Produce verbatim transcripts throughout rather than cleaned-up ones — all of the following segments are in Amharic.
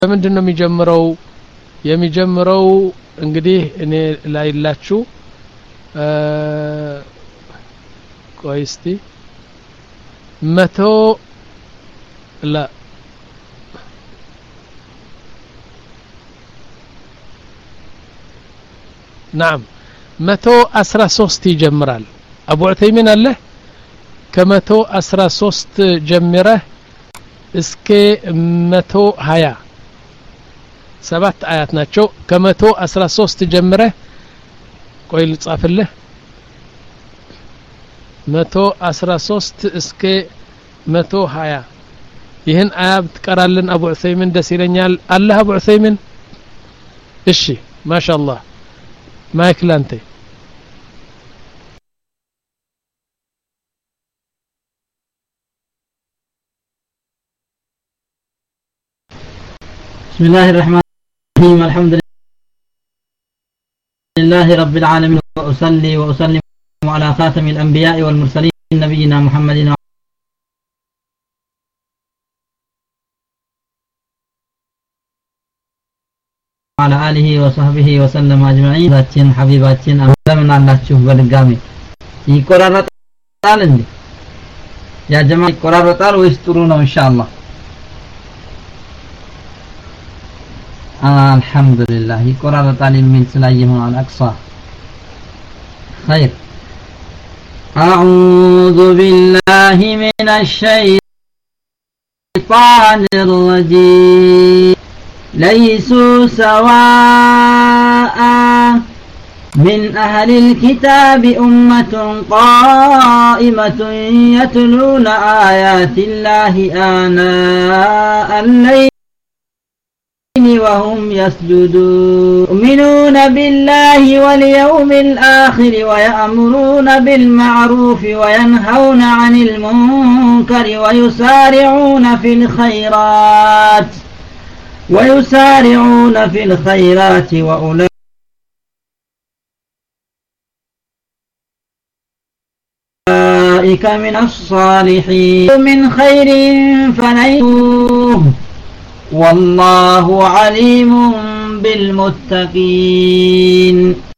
ምንድነው የሚጀምረው የሚጀምረው እንግዲህ እኔ ላይላችሁ ቆይስቲ መቶ لا نعم متو أسرى سوست يجمرال أبو عثيمين الله كمتو أسرى سوست جمره اسكي متو هيا سبعة آيات ناتشو كمتو أسرى سوست جمره قويل تصاف الله متو أسرى سوست اسكي متو هيا ይህን አያብ ተቀራለን አቡ ዑሰይሚን ደስ ይለኛል አላህ አቡ ዑሰይሚን እሺ ማሻአላህ ማይክ ላንተ بسم الله الرحمن الرحيم الحمد لله رب العالمين وأصلي وأسلم على خاتم الأنبياء والمرسلين نبينا محمد على آله وصحبه وسلم أجمعين باتين حبيباتين أمنا الله تشوف بالقامي يقررطال እንዴ يا جماعة يقررطال ወይስ ጥሩ ነው إن شاء الله آه الحمد لله يقررطال من سلايه على الأقصى خير أعوذ بالله من الشيطان الرجيم ليسوا سواء من أهل الكتاب أمة قائمة يتلون آيات الله آناء الليل وهم يسجدون يؤمنون بالله واليوم الآخر ويأمرون بالمعروف وينهون عن المنكر ويسارعون في الخيرات ويسارعون في الخيرات وأولئك من الصالحين من خير فنيوه والله عليم بالمتقين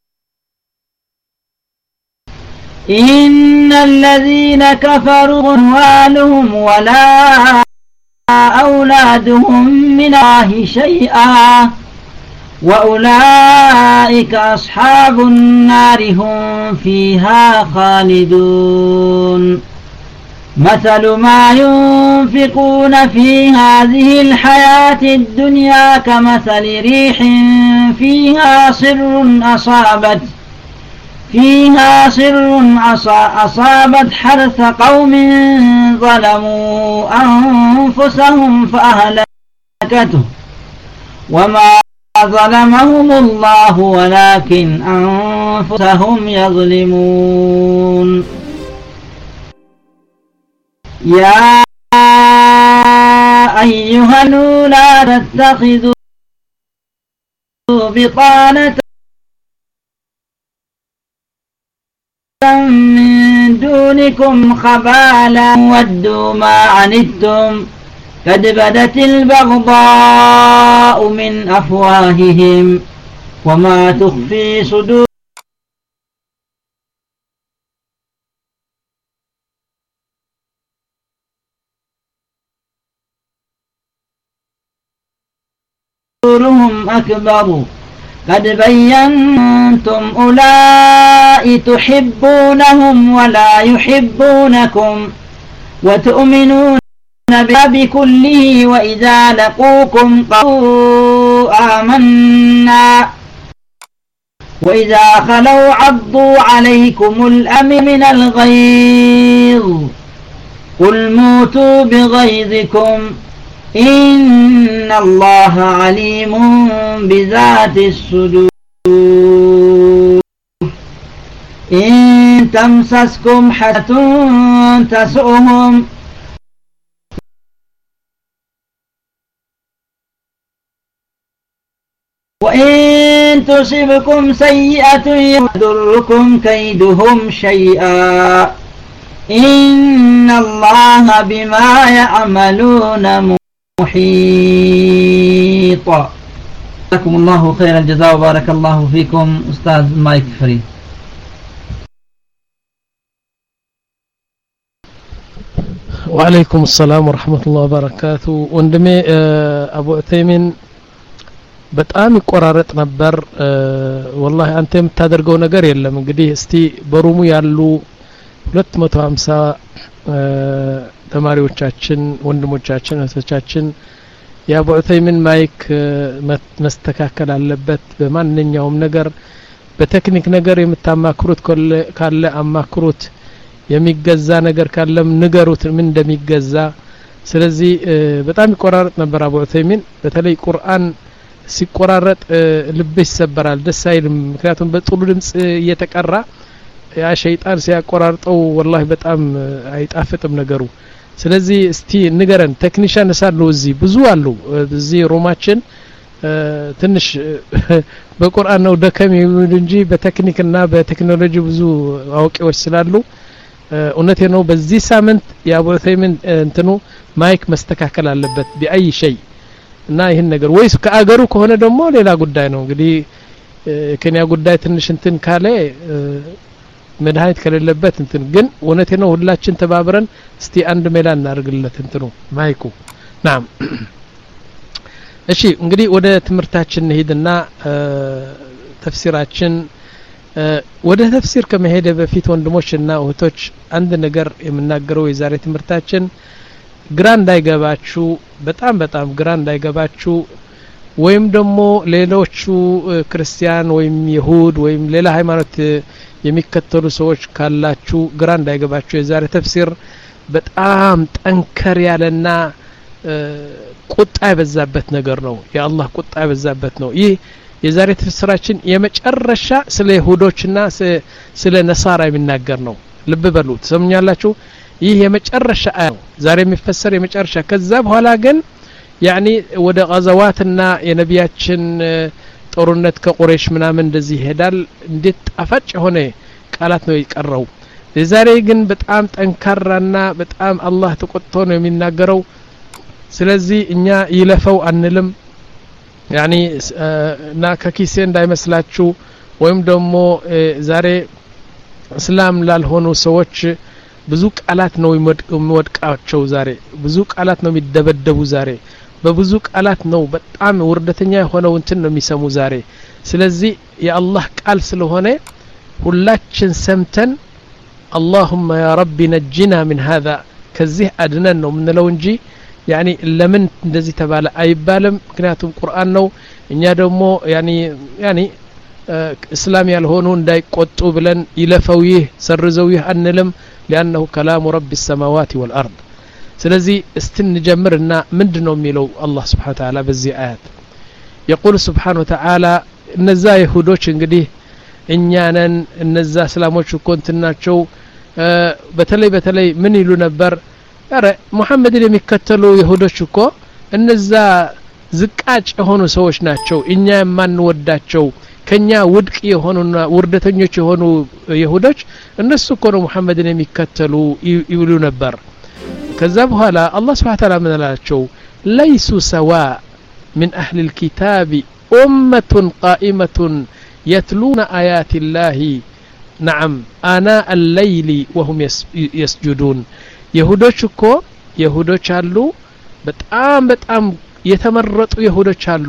إن الذين كفروا أموالهم ولا أولادهم من الله شيئا وأولئك أصحاب النار هم فيها خالدون مثل ما ينفقون في هذه الحياة الدنيا كمثل ريح فيها صر أصابت فيها صر أصابت حرث قوم ظلموا أنفسهم فأهلكته وما ظلمهم الله ولكن أنفسهم يظلمون يا أيها الناس لا تتخذوا بطانة من دونكم خبالا ودوا ما عنتم قد بدت البغضاء من أفواههم وما تخفي صدورهم أكبر قد بينتم أولئك تحبونهم ولا يحبونكم وتؤمنون بكله وإذا لقوكم قالوا آمنا وإذا خلوا عضوا عليكم الأمن من الغيظ قل موتوا بغيظكم إن الله عليم بذات الصدور إن تمسسكم حسنة تسؤهم وإن تصبكم سيئة يضركم كيدهم شيئا إن الله بما يعملون محيط. جزاكم الله خير الجزاء وبارك الله فيكم. أستاذ مايك فري. وعليكم السلام ورحمة الله وبركاته. وندمي أبو عثيمين በጣም ይቆራረጥ ነበር والله አንተ የምታደርገው ነገር የለም እንግዲህ እስቲ በሩሙ ያሉ ሁለት መቶ ሃምሳ ተማሪዎቻችን ወንድሞቻችን እህቶቻችን የአቡ ዑተይሚን ማይክ መስተካከል አለበት በማንኛውም ነገር በቴክኒክ ነገር የምታማክሩት ካለ አማክሩት የሚገዛ ነገር ካለም ንገሩት ምን እንደሚገዛ ስለዚህ በጣም ይቆራረጥ ነበር አቡ ዑተይሚን በተለይ ቁርአን ሲቆራረጥ ልብ ይሰበራል ደስ አይልም ምክንያቱም በጥሩ ድምጽ እየተቀራ ያ ሸይጣን ሲያቆራርጠው والله በጣም አይጣፍጥም ነገሩ ስለዚህ እስቲ ንገረን ቴክኒሻን ሳሉ እዚህ ብዙ አሉ እዚህ ሮማችን ትንሽ በቁርአን ነው ደከም ይሁን እንጂ በቴክኒክና በቴክኖሎጂ ብዙ አዋቂዎች ስላሉ እውነቴ ነው በዚህ ሳምንት የአቡ ዑተይሚን እንትኑ ማይክ መስተካከል አለበት በአይ شيء እና ይሄን ነገር ወይስ ከአገሩ ከሆነ ደግሞ ሌላ ጉዳይ ነው እንግዲህ ከኛ ጉዳይ ትንሽ እንትን ካለ መድኃኒት ከሌለበት እንትን ግን እውነቴ ነው ሁላችን ተባብረን እስቲ አንድ ሜላ እናርግለት እንትኑ ማይኩ ናም እሺ እንግዲህ ወደ ትምርታችን ሄድና ተፍሲራችን ወደ ተፍሲር ከመሄደ በፊት ወንድሞችና እህቶች አንድ ነገር የምናገረው የዛሬ ትምርታችን ግራ እንዳይገባችሁ በጣም በጣም ግራ እንዳይገባችሁ ወይም ደግሞ ሌሎቹ ክርስቲያን ወይም ይሁድ ወይም ሌላ ሃይማኖት የሚከተሉ ሰዎች ካላችሁ ግራ እንዳይገባችሁ የዛሬ ተፍሲር በጣም ጠንከር ያለና ቁጣ የበዛበት ነገር ነው የአላህ ቁጣ የበዛበት ነው ይህ የዛሬ ተፍሲራችን የመጨረሻ ስለ ይሁዶችና ስለ ነሳራ የሚናገር ነው ልብ በሉ ተሰምኛላችሁ ይህ የመጨረሻ አያው ዛሬ የሚፈሰር የመጨረሻ ከዛ በኋላ ግን ያኒ ወደ غزواتና የነቢያችን ጦርነት ከቁረይሽ ምናምን እንደዚህ ይሄዳል እንዴት ጣፋጭ ሆነ ቃላት ነው ይቀርው ዛሬ ግን በጣም ጠንካራና በጣም አላህ ተቆጥቶ ነው የሚናገረው ስለዚህ እኛ ይለፈው አንልም ያኒ ና ከኪሴ እንዳይመስላችሁ ወይም ደግሞ ዛሬ እስላም ላልሆኑ ሰዎች ብዙ ቃላት ነው የሚወድቃቸው ዛሬ ብዙ ቃላት ነው የሚደበደቡ ዛሬ በብዙ ቃላት ነው በጣም ወርደተኛ የሆነው እንትን ነው የሚሰሙ ዛሬ ስለዚህ የአላህ ቃል ስለሆነ ሁላችን ሰምተን اللهم يا رب نجنا من هذا ከዚህ አድነን ነው ምንለው እንጂ ያኒ ለምን እንደዚህ ተባለ አይባልም ምክንያቱም ቁርአን ነው እኛ ደግሞ ያኒ ያኒ እስላም ያልሆኑ እንዳይቆጡ ብለን ይለፈው ይህ ሰርዘው ይህ አንልም لانه كلام رب السماوات والارض ስለዚህ استنجمرنا ምንድነው የሚለው አላህ Subhanahu Wa Ta'ala በዚህ አያት يقول سبحانه وتعالى እነዛ ይሁዶች እንግዲህ እኛነን እነዛ እስላሞች ኮንትናቸው በተለይ በተለይ ምን ይሉ ነበር አረ ሙሐመድን የሚከተሉ ይሁዶች እኮ እነዛ ዝቃጭ የሆኑ ሰዎች ናቸው እኛ የማንወዳቸው ከኛ ውድቅ የሆኑና ውርደተኞች የሆኑ ይሁዶች እነሱ እኮ ነው ሙሐመድን የሚከተሉ ይሉ ነበር ከዛ በኋላ አላህ Subhanahu Wa Ta'ala ምን አላቸው ليسوا سواء من أهل الكتاب أمة قائمة يتلون آيات الله نعم آناء الليل وهم يسجدون يهودوች እኮ يهودوች አሉ በጣም በጣም የተመረጡ يهودوች አሉ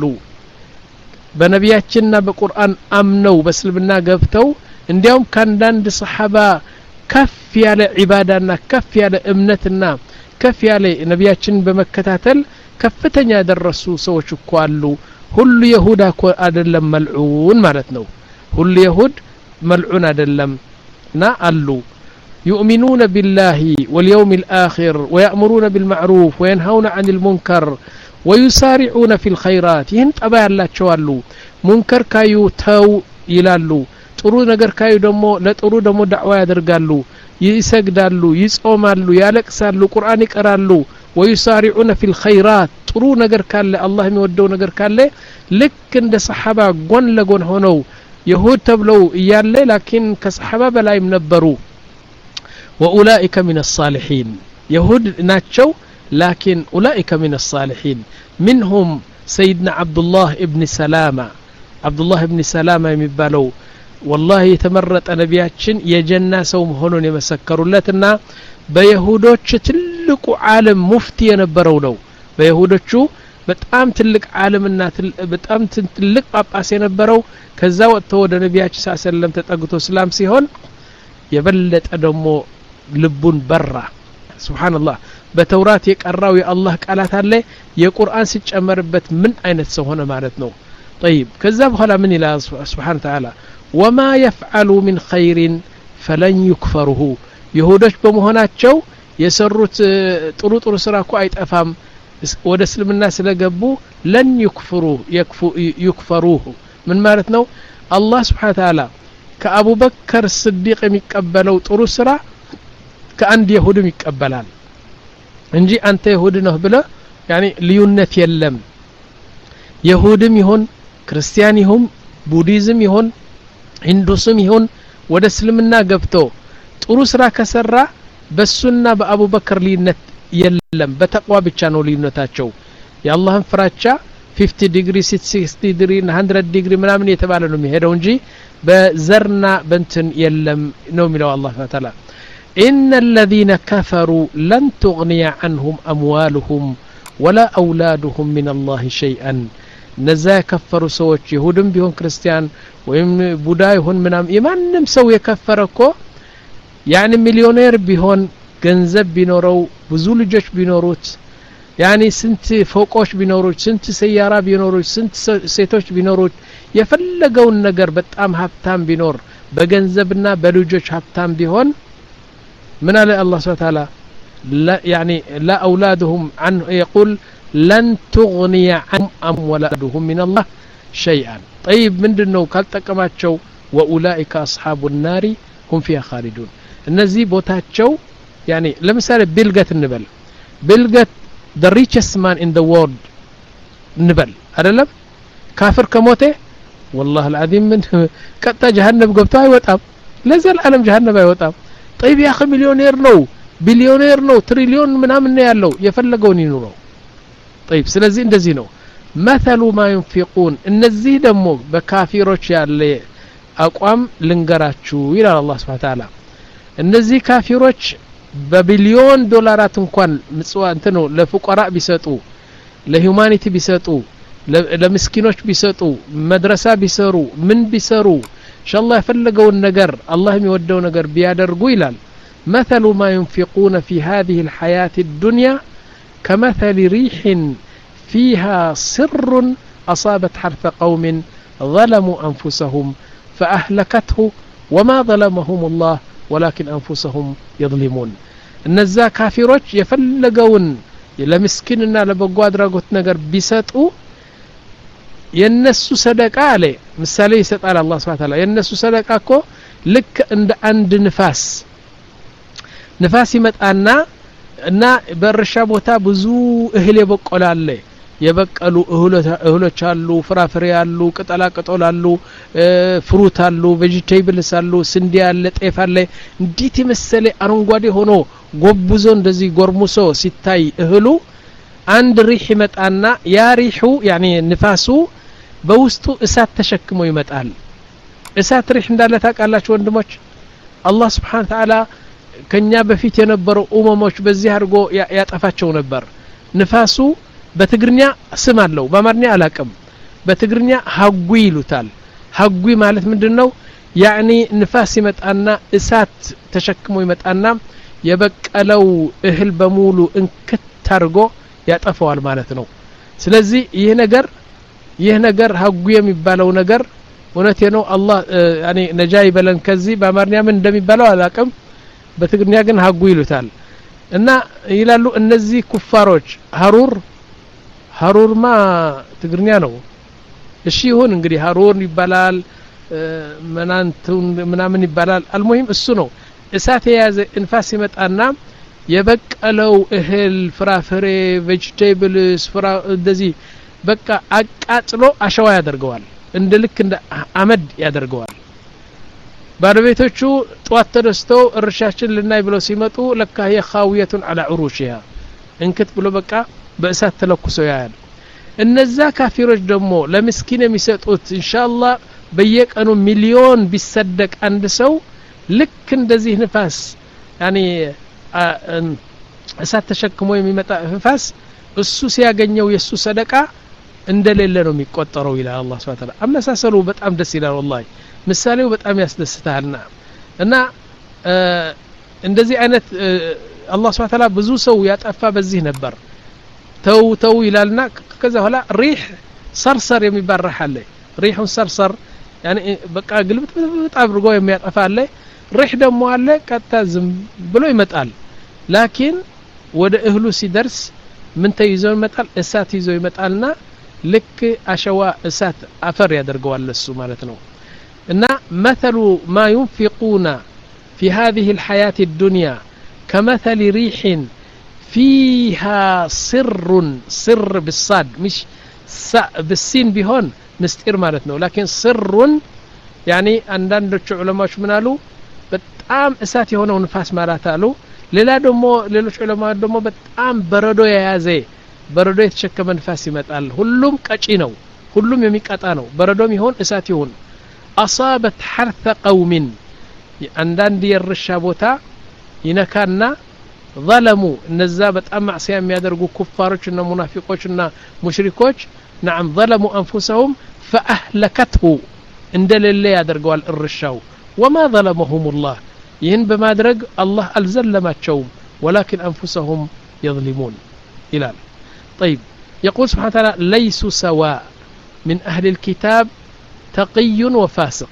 በነቢያችንና በቁርአን አምነው በእስልምና ገብተው እንዲያውም ካንዳንድ ሰሃባ ከፍ ያለ ዒባዳና ከፍ ያለ እምነትና ከፍ ያለ ነቢያችን በመከታተል ከፍተኛ ያደረሱ ሰዎች እኮ አሉ ሁሉ ይሁዳ እኮ አይደለም መልዑን ማለት ነው ሁሉ ይሁድ መልዑን አይደለም ና አሉ يؤمنون بالله واليوم الآخر ويأمرون بالمعروف وينهون عن المنكر ويسارعون في الخيرات ይህን ጠባይ ያላቸው አሉ ሙንከር ካዩ ተው ይላሉ ጥሩ ነገር ካዩ ደግሞ ለጥሩ ደግሞ ዳዕዋ ያደርጋሉ ይሰግዳሉ ይጾማሉ ያለቅሳሉ ቁርአን ይቀራሉ ويسارعون في الخيرات ጥሩ ነገር ካለ አላህ የሚወደው ነገር ካለ ልክ እንደ ሰሃባ ጎን ለጎን ሆነው ይሁድ ተብለው ይያለ ላኪን ከሰሃባ በላይም ነበሩ واولئك من الصالحين يهود ናቸው لكن أولئك من الصالحين منهم سيدنا عبد الله ابن سلامة عبد الله ابن سلامة يمبالو والله يتمرط نبياتشن يجنة سوم هونون يمسكرولتنا بيهودوش تلقو عالم مفتي ينبرو ነው በይሁዶቹ በጣም ትልቅ ዓለምና በጣም ትልቅ ጳጳስ የነበረው ከዛ ወጥቶ ወደ ነብያችን ሰለላሁ ተጠግቶ እስላም ሲሆን የበለጠ ደሞ ልቡን በራ ሱብሃንአላህ በተውራት የቀራው የአላህ ቃላት አለ የቁርአን ሲጨመርበት ምን አይነት ሰው ሆነ ማለት ነው طيب ከዛ በኋላ ምን ይላል ሱብሃነ ተዓላ وما يفعلوا من خير فلن يكفره ይሁዶች በመሆናቸው የሰሩት ጥሩ ጥሩ ስራ እኮ አይጠፋም ወደ እስልምና ስለገቡ ለን ይክፍሩ ይክፈሩሁ ምን ማለት ነው አላህ Subhanahu Wa Ta'ala ከአቡ በከር ስዲቅ የሚቀበለው ጥሩ ስራ ከአንድ ይሁድም ይቀበላል እንጂ አንተ ይሁድ ነህ ብለ يعني ልዩነት የለም ይሁድም ይሁን ክርስቲያን ይሁን ቡዲዝም ይሁን ሂንዱስም ይሁን ወደ እስልምና ገብቶ ጥሩ ስራ ከሰራ በሱና በአቡ በከር ልዩነት የለም በተቅዋ ብቻ ነው ልዩነታቸው የአላህን ፍራቻ fifty ዲግሪ sixty ዲግሪ one hundred ዲግሪ ምናምን የተባለ ነው የሚሄደው እንጂ በዘርና በእንትን የለም ነው የሚለው አላህ ተዓላ إن الذين كفروا لن تغني عنهم أموالهم ولا أولادهم من الله شيئا نزا كفروا سوچ يهودم بيهون كريستيان ويم بودا يهون منام يمانم سو يكفركو يعني مليونير بيهون ገንዘብ ቢኖረው ብዙ ልጆች ቢኖሩት ያኒ ስንት ፎቆች ቢኖሩት ስንት ሰያራ ቢኖሩት ስንት ሴቶች ቢኖሩት የፈለገውን ነገር በጣም ሀብታም ቢኖር በገንዘብና በልጆች ሀብታም ቢሆን ምን አለ አላህ Subhanahu Wa Ta'ala لا يعني لا اولادهم عن يقول لن تغني عنهم اموالهم من الله شيئا طيب ምንድነው ካልተቀማቸው واولئك اصحاب النار هم فيها خالدون እነዚህ ቦታቸው يعني ለምሳሌ ቢልገት እንበል ቢልገት the richest man in the world እንበል አይደለም ካፍር ከሞተ والله العظيم من ቀጣ ጀሃነም ገብቶ አይወጣም ለዘል ዓለም ጀሃነም አይወጣም طيب يا اخي ሚሊዮኔር ነው ቢሊዮኔር ነው ትሪሊዮን ምናምን ነው ያለው የፈለገውን ይኑረው طيب ስለዚህ እንደዚህ ነው مثل ما ينفقون እነዚህ ደግሞ በካፊሮች ያለ አቋም ልንገራችሁ ይላል አላህ Subhanahu Wa Ta'ala እነዚህ ካፊሮች በቢሊዮን ዶላራት እንኳን ምጽዋ እንተው ለፉቀራ ቢሰጡ ለሁማኒቲ ቢሰጡ ለምስኪኖች ቢሰጡ መድረሳ ቢሰሩ ምን ቢሰሩ ኢንሻአላህ የፈለገውን ነገር አላህ የሚወደው ነገር ቢያደርጉ ይላል مثل ما ينفقون في هذه الحياة الدنيا كمثل ريح فيها سر أصابت حرث قوم ظلموا أنفسهم فأهلكته وما ظلمهم الله ولكن أنفسهم يظلمون እነዛ ካፊሮች የፈለገውን ለምስኪንና ለበጎ አድራጎት ነገር ቢሰጡ የነሱ ሰደቃ አለ ምሳሌ ይሰጣል አላህ Subhanahu Wa Ta'ala የነሱ ሰደቃ እኮ ልክ እንደ አንድ ንፋስ ንፋስ ይመጣና እና በርሻ ቦታ ብዙ እህል የበቀላለ የበቀሉ እህሎች አሉ ፍራፍሬ አሉ ቅጠላ ቅጠል አሉ ፍሩት አሉ ቬጂቴብልስ አሉ ስንዴ አለ ጤፍ አለ እንዴት መሰለ አረንጓዴ ሆኖ ጎብዞ እንደዚህ ጎርሙሶ ሲታይ እህሉ አንድ ሪህ ይመጣና ያ ሪሁ يعني ንፋሱ በውስጡ እሳት ተሸክሞ ይመጣል እሳት ሪህ እንዳለ ታውቃላችሁ ወንድሞች አላህ Subhanahu Wa Ta'ala ከኛ በፊት የነበሩ ኡመሞች በዚህ አድርጎ ያጠፋቸው ነበር ንፋሱ በትግርኛ ስም አለው በአማርኛ አላቀም በትግርኛ ሀጉ ይሉታል ሀጉ ማለት ምንድነው يعني ንፋስ ይመጣና እሳት ተሸክሞ ይመጣና የበቀለው እህል በሙሉ እንክት አድርጎ ያጠፋዋል ማለት ነው ስለዚህ ይሄ ነገር ይሄ ነገር ሀጉ የሚባለው ነገር እውነቴ ነው አላህ يعني ነጃ ይበለን ከዚህ በአማርኛ ምን እንደሚባለው አላቀም በትግርኛ ግን ሀጉ ይሉታል እና ይላሉ እነዚህ ኩፋሮች ሀሩር ሀሩርማ ትግርኛ ነው እሺ ይሁን እንግዲህ ሀሩር ይባላል መናንቱን ምናምን ይባላል አልሙሂም እሱ ነው እሳት የያዘ እንፋስ ይመጣና የበቀለው እህል ፍራፍሬ ቬጂቴብልስ ፍራ እንደዚህ በቃ አቃጥሎ አሸዋ ያደርገዋል እንደ ልክ እንደ አመድ ያደርገዋል ባለቤቶቹ ጧት ተደስተው እርሻችን ልናይ ብለው ሲመጡ ለካ የኻውየቱን على عروشها እንክት ብሎ በቃ በእሳት ተለኩሶ ያያል እነዛ ካፊሮች ደግሞ ለምስኪን የሚሰጡት ኢንሻአላህ በየቀኑ ሚሊዮን ቢሰደቅ አንድ ሰው ልክ እንደዚህ ንፋስ ያኒ እሳት ተሸክሞ የሚመጣ ንፋስ እሱ ሲያገኘው የሱ ሰደቃ እንደሌለ ነው የሚቆጠረው ይላል አላህ Subhanahu Wa Ta'ala አመሳሰሉ በጣም ደስ ይላል والله ምሳሌው በጣም ያስደስታልና እና እንደዚህ አይነት አላህ Subhanahu Wa Ta'ala ብዙ ሰው ያጠፋ በዚህ ነበር ተው ተው ይላልና ከዛ በኋላ ሪህ ሰርሰር የሚባል ረህ አለ ሪሁን ሰርሰር يعني በቃ ግልብጥ በጣም አድርጎ የሚያጠፋ አለ ሪህ ደግሞ አለ ቀጣ ዝም ብሎ ይመጣል ላኪን ወደ እህሉ ሲደርስ ምን ተይዞ ይመጣል እሳት ይዞ ይመጣልና ልክ አሸዋ እሳት አፈር ያደርገዋል ለሱ ማለት ነው እና مثل ما ينفقون في هذه الحياة الدنيا كمثل ريح فيها سر سر بالصاد مش بالسين بهون مستير مالتنا لكن سر يعني አንዳንዶቹ ዑለማዎች ምን አሉ በጣም እሳት የሆነው ንፋስ ማለት አሉ ሌላ ደግሞ ሌሎች ዑለማ ደግሞ በጣም በረዶ የያዘ በረዶ የተሸከመ ንፋስ ይመጣል ሁሉም ቀጪ ነው ሁሉም የሚቀጣ ነው በረዶም ይሆን እሳት ይሆን አሳበት حرث قوم አንዳንድ የርሻ ቦታ ይነካና ظلموا እነዛ በጣም ማዕሲያ የሚያደርጉ ኩፋሮችና ሙናፊቆችና ሙሽሪኮች نعم ظلموا انفسهم فاهلكته እንደሌለ ያደርገዋል እርሻው وما ظلمهم الله ይህን በማድረግ አላህ አልዘለማቸውም ولكن انفسهم يظلمون الى طيب يقول سبحانه وتعالى ليسوا سواء من اهل الكتاب تقي وفاسق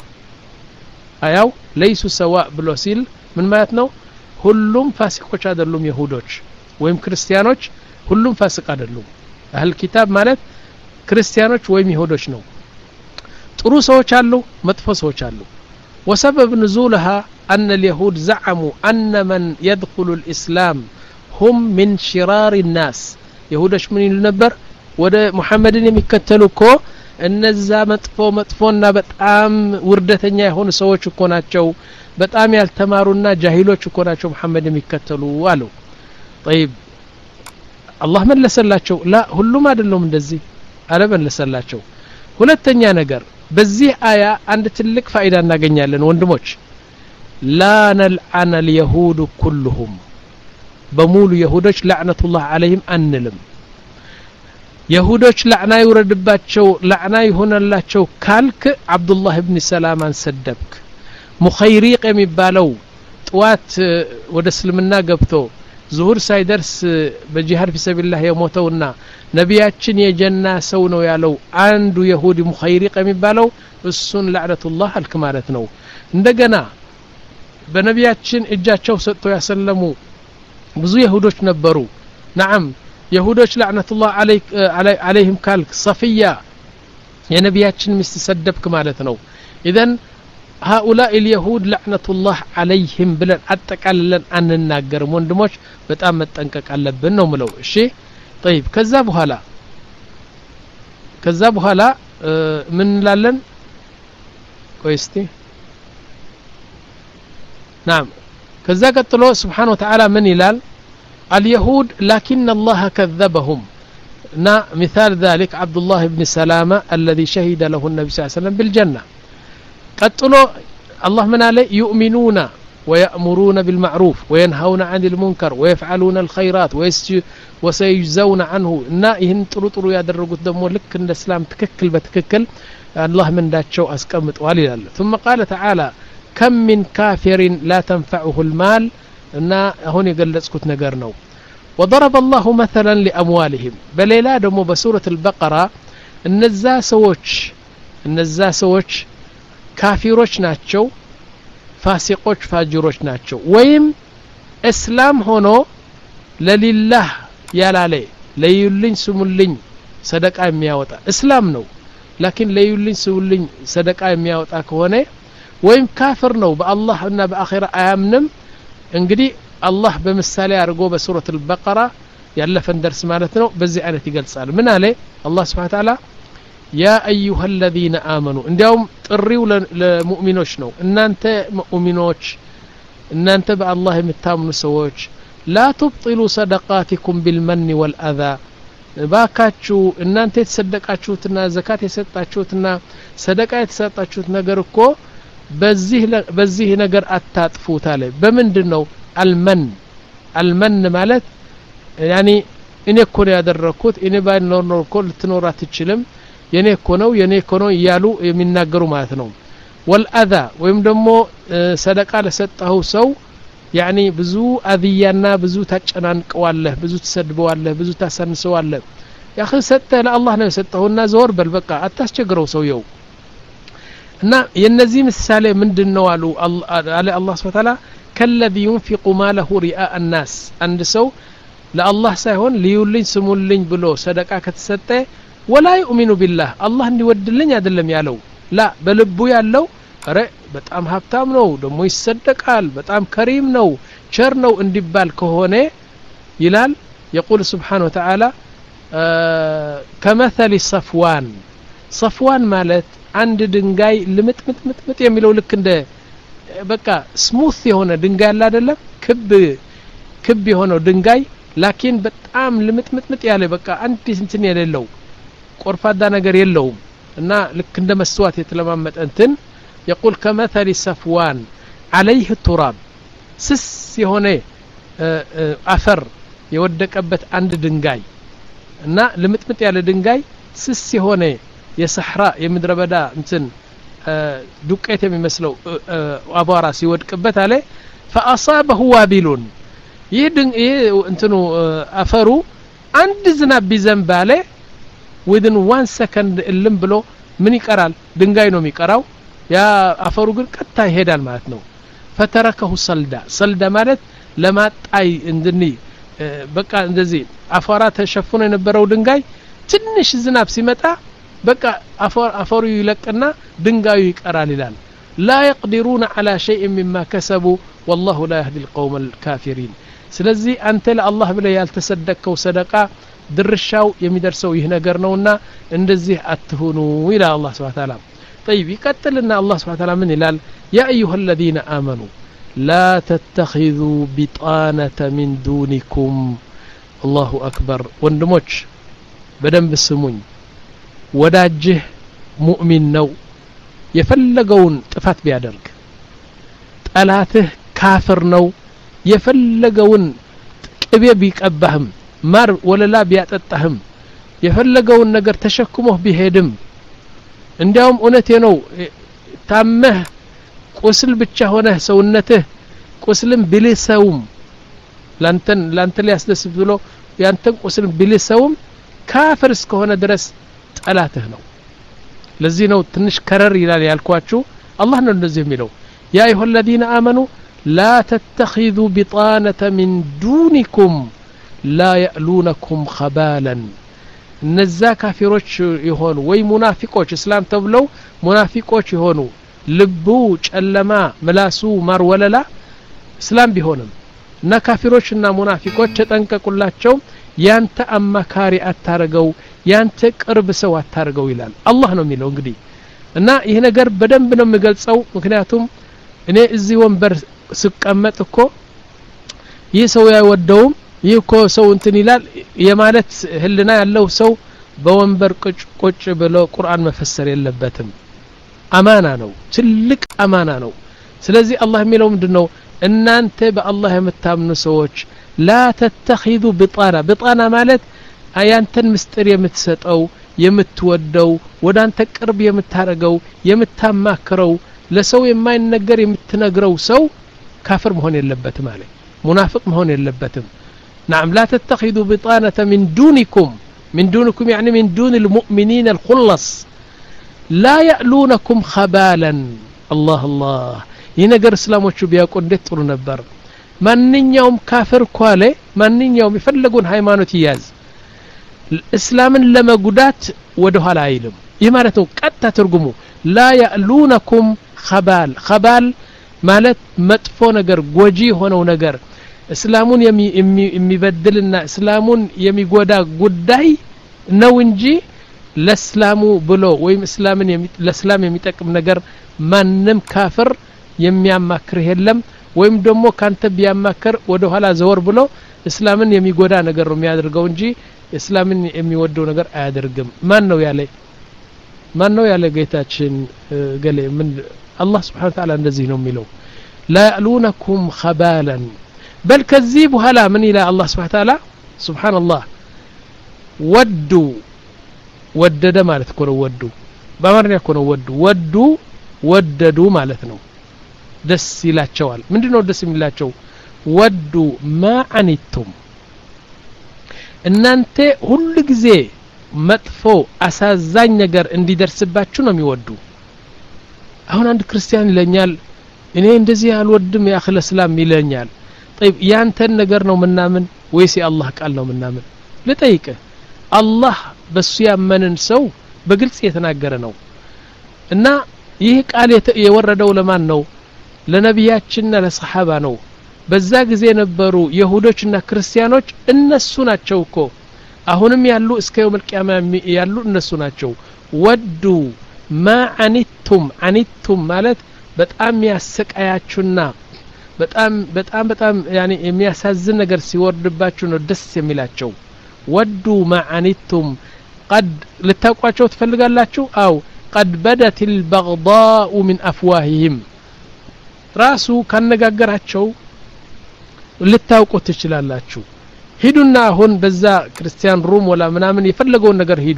اياو ليسوا سواء بلوسيل من ማለት ነው ሁሉም ፋሲቆች አይደሉም ይሁዶች ወይም ክርስቲያኖች ሁሉም ፋሲቅ አይደሉም አህል ኪታብ ማለት ክርስቲያኖች ወይም ይሁዶች ነው ጥሩ ሰዎች አሉ መጥፎ ሰዎች አሉ وسبب نزولها أن اليهود زعموا أن من يدخل الإسلام هم من شرار الناس يهودش من النبر وده محمد የሚከተሉኮ እነዛ መጥፎ መጥፎና በጣም ውርደተኛ የሆኑ ሰዎች እኮ ናቸው በጣም ያልተማሩና ጃሂሎች እኮ ናቸው መሐመድ የሚከተሉ አሉ طيب አላህ መለሰላቸው ላ ሁሉም አይደለም እንደዚህ አለመለሰላቸው ሁለተኛ ነገር በዚህ አያ አንድ ትልቅ ፋይዳ እናገኛለን ወንድሞች لا نلعن اليهود كلهم በሙሉ ይሁዶች ለዕነቱላህ አለይሂም አንልም ይሁዶች ለዕና ይወርድባቸው ለዕና ይሆነላቸው ካልክ አብዱላህ ኢብኑ ሰላማን ሰደብክ ሙኸይሪቅ የሚባለው ጧት ወደ እስልምና ገብቶ ዙሁር ሳይደርስ በጂሃድ ፊሰቢላህ የሞተውና ነቢያችን የጀና ሰው ነው ያለው አንዱ ይሁዲ ሙኸይሪቅ የሚባለው እሱን ለዕነቱላህ አልክ ማለት ነው እንደገና በነቢያችን እጃቸው ሰጥቶ ያሰለሙ ብዙ ይሁዶች ነበሩ نعم يهودش لعنة الله عليك عليهم كالك صفية يا نبياتشن مستسدبك مالتنا إذن هؤلاء اليهود لعنة الله عليهم بلن أتكاللن أن الناقر موندموش بتأمت أنكك ألبنهم لو الشيء طيب كذابها لا كذابها لا من لالن كويستي نعم كذاك الطلوع سبحانه وتعالى من يلال اليهود لكن الله كذبهم نا مثال ذلك عبد الله بن سلامة الذي شهد له النبي صلى الله عليه وسلم بالجنة قالوا الله من عليه يؤمنون ويأمرون بالمعروف وينهون عن المنكر ويفعلون الخيرات وسيجزون عنه نائهن طرطرو يادرقوا دمو لك ان الاسلام تككل بتككل الله من داتشو اسقمط والي ثم قال تعالى كم من كافر لا تنفعه المال እና አሁን የገለጽኩት ነገር ነው وضرب الله مثلا لاموالهم በሌላ ደግሞ በሱረቱ البقره እነዛ ሰዎች እነዛ ሰዎች ካፊሮች ናቸው ፋሲቆች ፋጅሮች ናቸው ወይም እስላም ሆኖ ለሊላህ ያላለ ለዩልኝ ስሙልኝ ሰደቃ የሚያወጣ እስላም ነው ላኪን ለዩልኝ ስሙልኝ ሰደቃ የሚያወጣ ከሆነ ወይም ካፍር ነው በአላህ እና በአኺራ አያምንም እንግዲህ አላህ በምሳሌ አድርጎ በሱረቱ البقره ያለፈን ደርስ ማለት ነው በዚህ አይነት ይገልጻል ምን አለ አላህ Subhanahu Wa Ta'ala يا ايها الذين امنوا እንዲያውም ጥሪው ለሙእሚኖች ነው እናንተ ሙእሚኖች እናንተ በአላህ የምታምኑ ሰዎች لا تبطلوا صدقاتكم بالمن والأذى ባካችሁ እናንተ የተሰደቃችሁትና ዘካት የሰጣችሁትና ሰደቃ የተሰጣችሁት ነገር እኮ በዚህ በዚህ ነገር አታጥፉት አለ በምንድነው አልመን አልመን ማለት ያኒ እኔ እኮ ነው ያደረኩት እኔ ባይኖር ኖር እኮ ልትኖር አትችልም የኔ እኮ ነው የኔ እኮ ነው ይያሉ የሚናገሩ ማለት ነው ወልአዛ ወይም ደግሞ ሰደቃ ለሰጣው ሰው ያኒ ብዙ አብያና ብዙ ታጨናንቀዋለህ ብዙ ተሰድበዋለህ ብዙ ታሰንሰዋለህ ያኺ ሰጠ ለአላህ ነው የሰጠውና ዘወር በል በቃ አታስቸግረው ሰውየው እና የነዚህ ምሳሌ ምንድነው አሉ አለ አላህ Subhanahu Wa Ta'ala ከለዚ ينفق ماله رئاء الناس አንድ ሰው ለአላህ ሳይሆን ሊዩልኝ ስሙልኝ ብሎ ሰደቃ ከተሰጠ ወላ يؤمن بالله አላህ እንዲወድልኝ አይደለም ያለው ላ በልቡ ያለው አረ በጣም ሀብታም ነው ደሞ ይሰደቃል በጣም ከሪም ነው ቸር ነው እንዲባል ከሆነ ይላል يقول سبحانه وتعالى كمثل صفوان صفوان ማለት አንድ ድንጋይ ልምጥምጥምጥ የሚለው ልክ እንደ በቃ ስሙት የሆነ ድንጋይ አለ አይደለም ክብ ክብ የሆነው ድንጋይ ላኪን በጣም ልምጥምጥምጥ ያለ በቃ አንድ እንትን የሌለው ቆርፋዳ ነገር የለውም እና ልክ እንደ መስዋዕት የተለማመጠ እንትን يقول كمثل صفوان عليه التراب ስስ የሆነ አፈር የወደቀበት አንድ ድንጋይ እና ልምጥምጥ ያለ ድንጋይ ስስ የሆነ የሰህራ የምድረበዳ እንትን ዱቄት የሚመስለው አቧራ ሲወድቅበት አለ فاصابه وابل ይድን ይሄ እንትኑ አፈሩ አንድ ዝናብ ቢዘንብ አለ within one second እልም ብሎ ምን ይቀራል ድንጋይ ነው የሚቀራው ያ አፈሩ ግን ቀጣ ይሄዳል ማለት ነው فتركه صلدا صلدا ማለት ለማጣይ እንደኒ በቃ እንደዚህ አፈራ ተሸፍኖ የነበረው ድንጋይ ትንሽ ዝናብ ሲመጣ በቃ አፈር አፈሩ ይለቅና ድንጋዩ ይቀራል ይላል لا يقدرون على شيء مما كسبوا والله لا يهدي القوم الكافرين ስለዚህ አንተ ለአላህ ብለ ያልተሰደከው ሰደቃ ድርሻው የሚደርሰው ይህ ነገር ነውና እንደዚህ አትሁኑ ይላል አላህ Subhanahu Wa Ta'ala طيب يقتلنا الله سبحانه وتعالى من هلال يا أيها الذين آمنوا لا تتخذوا بطانة من دونكم الله أكبر وندموش بدن بالسمون وداجه مؤمن نو يفلقون تفات بيادرك طلاته كافر نو يفلقون قبي بيقبهم مار ولا لا بياتطهم يفلقون ነገር ተሸክሞህ ቢሄድም እንዲያውም እውነቴ ነው ታመህ ቁስል ብቻ ሆነ ሰውነትህ ቁስልም ቢልሰውም ላንተን ላንተ ሊያስደስት ብሎ ያንተን ቁስልም ቢልሰውም ካፍር እስከሆነ ድረስ ጠላትህ ነው ለዚህ ነው ትንሽ ከረር ይላል ያልኳችሁ አላህ ነው እንደዚህ የሚለው ያ አዩሃ الذين آمنوا لا تتخذوا بطانة من دونكم لا يألونكم خبالا እነዛ ካፊሮች ይሆኑ ወይ ሙናፊቆች እስላም ተብለው ሙናፊቆች ይሆኑ ልቡ ጨለማ ምላሱ ማርወለላ እስላም ቢሆንም እና ካፊሮችና ሙናፊቆች ተጠንቀቁላቸው ያንተ አማካሪ አታርገው ያንተ ቅርብ ሰው አታርገው ይላል አላህ ነው የሚለው እንግዲህ እና ይሄ ነገር በደንብ ነው የሚገልጸው ምክንያቱም እኔ እዚህ ወንበር ስቀመጥ እኮ ይህ ሰው ያወደውም ይኮ ሰው እንትን ይላል የማለት ህልና ያለው ሰው በወንበር ቁጭ ቁጭ ብሎ ቁርአን መፈሰር የለበትም አማና ነው ትልቅ አማና ነው ስለዚህ አላህ የሚለው ምንድነው እናንተ በአላህ የምታምኑ ሰዎች لا تتخذوا بطانة بطانة ማለት አያንተን ምስጢር የምትሰጠው የምትወደው ወዳንተ ቅርብ የምታረገው የምታማክረው ለሰው የማይነገር የምትነግረው ሰው ካፍር መሆን የለበትም ማለት ሙናፊቅ መሆን የለበትም نعم لا تتخذوا بطانة من دونكم من دونكم يعني من دون المؤمنين الخلص لا يألونكم خبالا الله الله ينقر اسلاموቹ ቢያውቁ እንዴት ጥሩ ነበር ማንኛውም ካፍር ኳለ ማንኛውም ይፈልጉን ሃይማኖት ይያዝ እስላምን ለመጉዳት ወደ ኋላ አይልም ይህ ማለት ነው ቀጥታ ትርጉሙ لا يألونكم خبال خبال ማለት መጥፎ ነገር ጎጂ ሆነው ነገር እስላሙን የሚበድልና እስላሙን የሚጎዳ ጉዳይ ነው እንጂ ለእስላሙ ብሎ ወይም እስላምን ለእስላም የሚጠቅም ነገር ማንንም ካፍር የሚያማክር የለም ወይም ደግሞ ካንተ ቢያማከር ወደ ኋላ ዘወር ብሎ እስላምን የሚጎዳ ነገር ነው የሚያደርገው እንጂ እስላምን የሚወደው ነገር አያደርግም ማን ነው ያለ ማን ነው ያለ ጌታችን ገለ ምን አላህ Subhanahu Wa Ta'ala እንደዚህ ነው የሚለው لا يألونكم خبالا بل ከዚህ በኋላ ምን ይላል አላህ Subhanahu Wa Ta'ala سبحان الله ወዱ ወደደ ማለት እኮ ነው ወዱ በአማርኛ እኮ ነው ወዱ ወዱ ወደዱ ማለት ነው ደስ ይላቸዋል ምንድነው ደስ የሚላቸው ወዱ ما عنتم እናንተ ሁሉ ጊዜ መጥፎ አሳዛኝ ነገር እንዲደርስባችሁ ነው የሚወዱ አሁን አንድ ክርስቲያን ይለኛል እኔ እንደዚህ አልወድም ያ አኽለ እስላም ይለኛል طيب ያንተን ነገር ነው ምናምን ወይስ የአላህ ቃል ነው ምናምን ለጠይቀ አላህ በሱ ያመነን ሰው በግልጽ የተናገረ ነው እና ይህ ቃል የወረደው ለማን ነው ለነብያችንና ለሰሃባ ነው በዛ ጊዜ የነበሩ ይሁዶችና ክርስቲያኖች እነሱ ናቸው እኮ አሁንም ያሉ እስከ የውም القيامه ያሉ እነሱ ናቸው ወዱ ما عنتم عنتم ማለት በጣም ያሰቃያችሁና በጣም በጣም በጣም ያኒ የሚያሳዝን ነገር ሲወርድባችሁ ነው ደስ የሚላቸው ወዱ ما عنتم قد ልታውቋቸው ትፈልጋላችሁ አው قد بدت البغضاء من افواههم ራሱ ካነጋገራቸው ልታውቁት ትችላላችሁ ሂዱና አሁን በዛ ክርስቲያን ሩም ወላ ምናምን የፈለገውን ነገር ሂዱ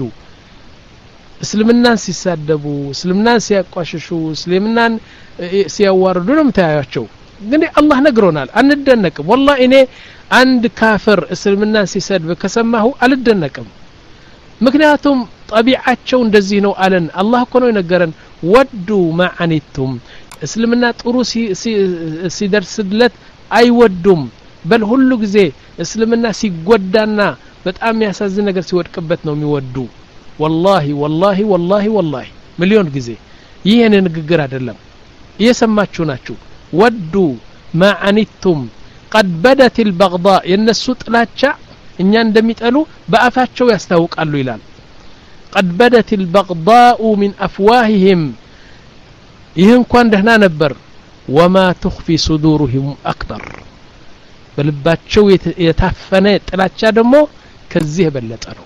እስልምናን ሲሳደቡ እስልምናን ሲያቋሽሹ እስልምናን ሲያዋርዱ ነው የምታያቸው ግን አላህ ነግሮናል አንደነቅም والله እኔ አንድ ካፍር እስልምናን ሲሰድብ ከሰማሁ አልደነቅም ምክንያቱም ጠቢዓቸው እንደዚህ ነው አለን አላህ እኮ ነው የነገረን ወዱ ما عنتم እስልምና ጥሩ ሲደርስለት አይወዱም በል ሁሉ ጊዜ እስልምና ሲጎዳና በጣም ያሳዝን ነገር ሲወድቅበት ነው የሚወዱ والله والله والله والله ሚሊዮን ጊዜ ይሄ ንግግር አይደለም እየሰማችሁ ናችሁ ወዱ ما عنتم قد بدت البغضاء የነሱ ጥላቻ እኛ እንደሚጠሉ በአፋቸው ያስታውቃሉ ይላል قد بدت البغضاء من افواههم ይህ እንኳን ደህና ነበር وما تخفي صدورهم اكبر በልባቸው የታፈነ ጥላቻ ደግሞ ከዚህ የበለጠ ነው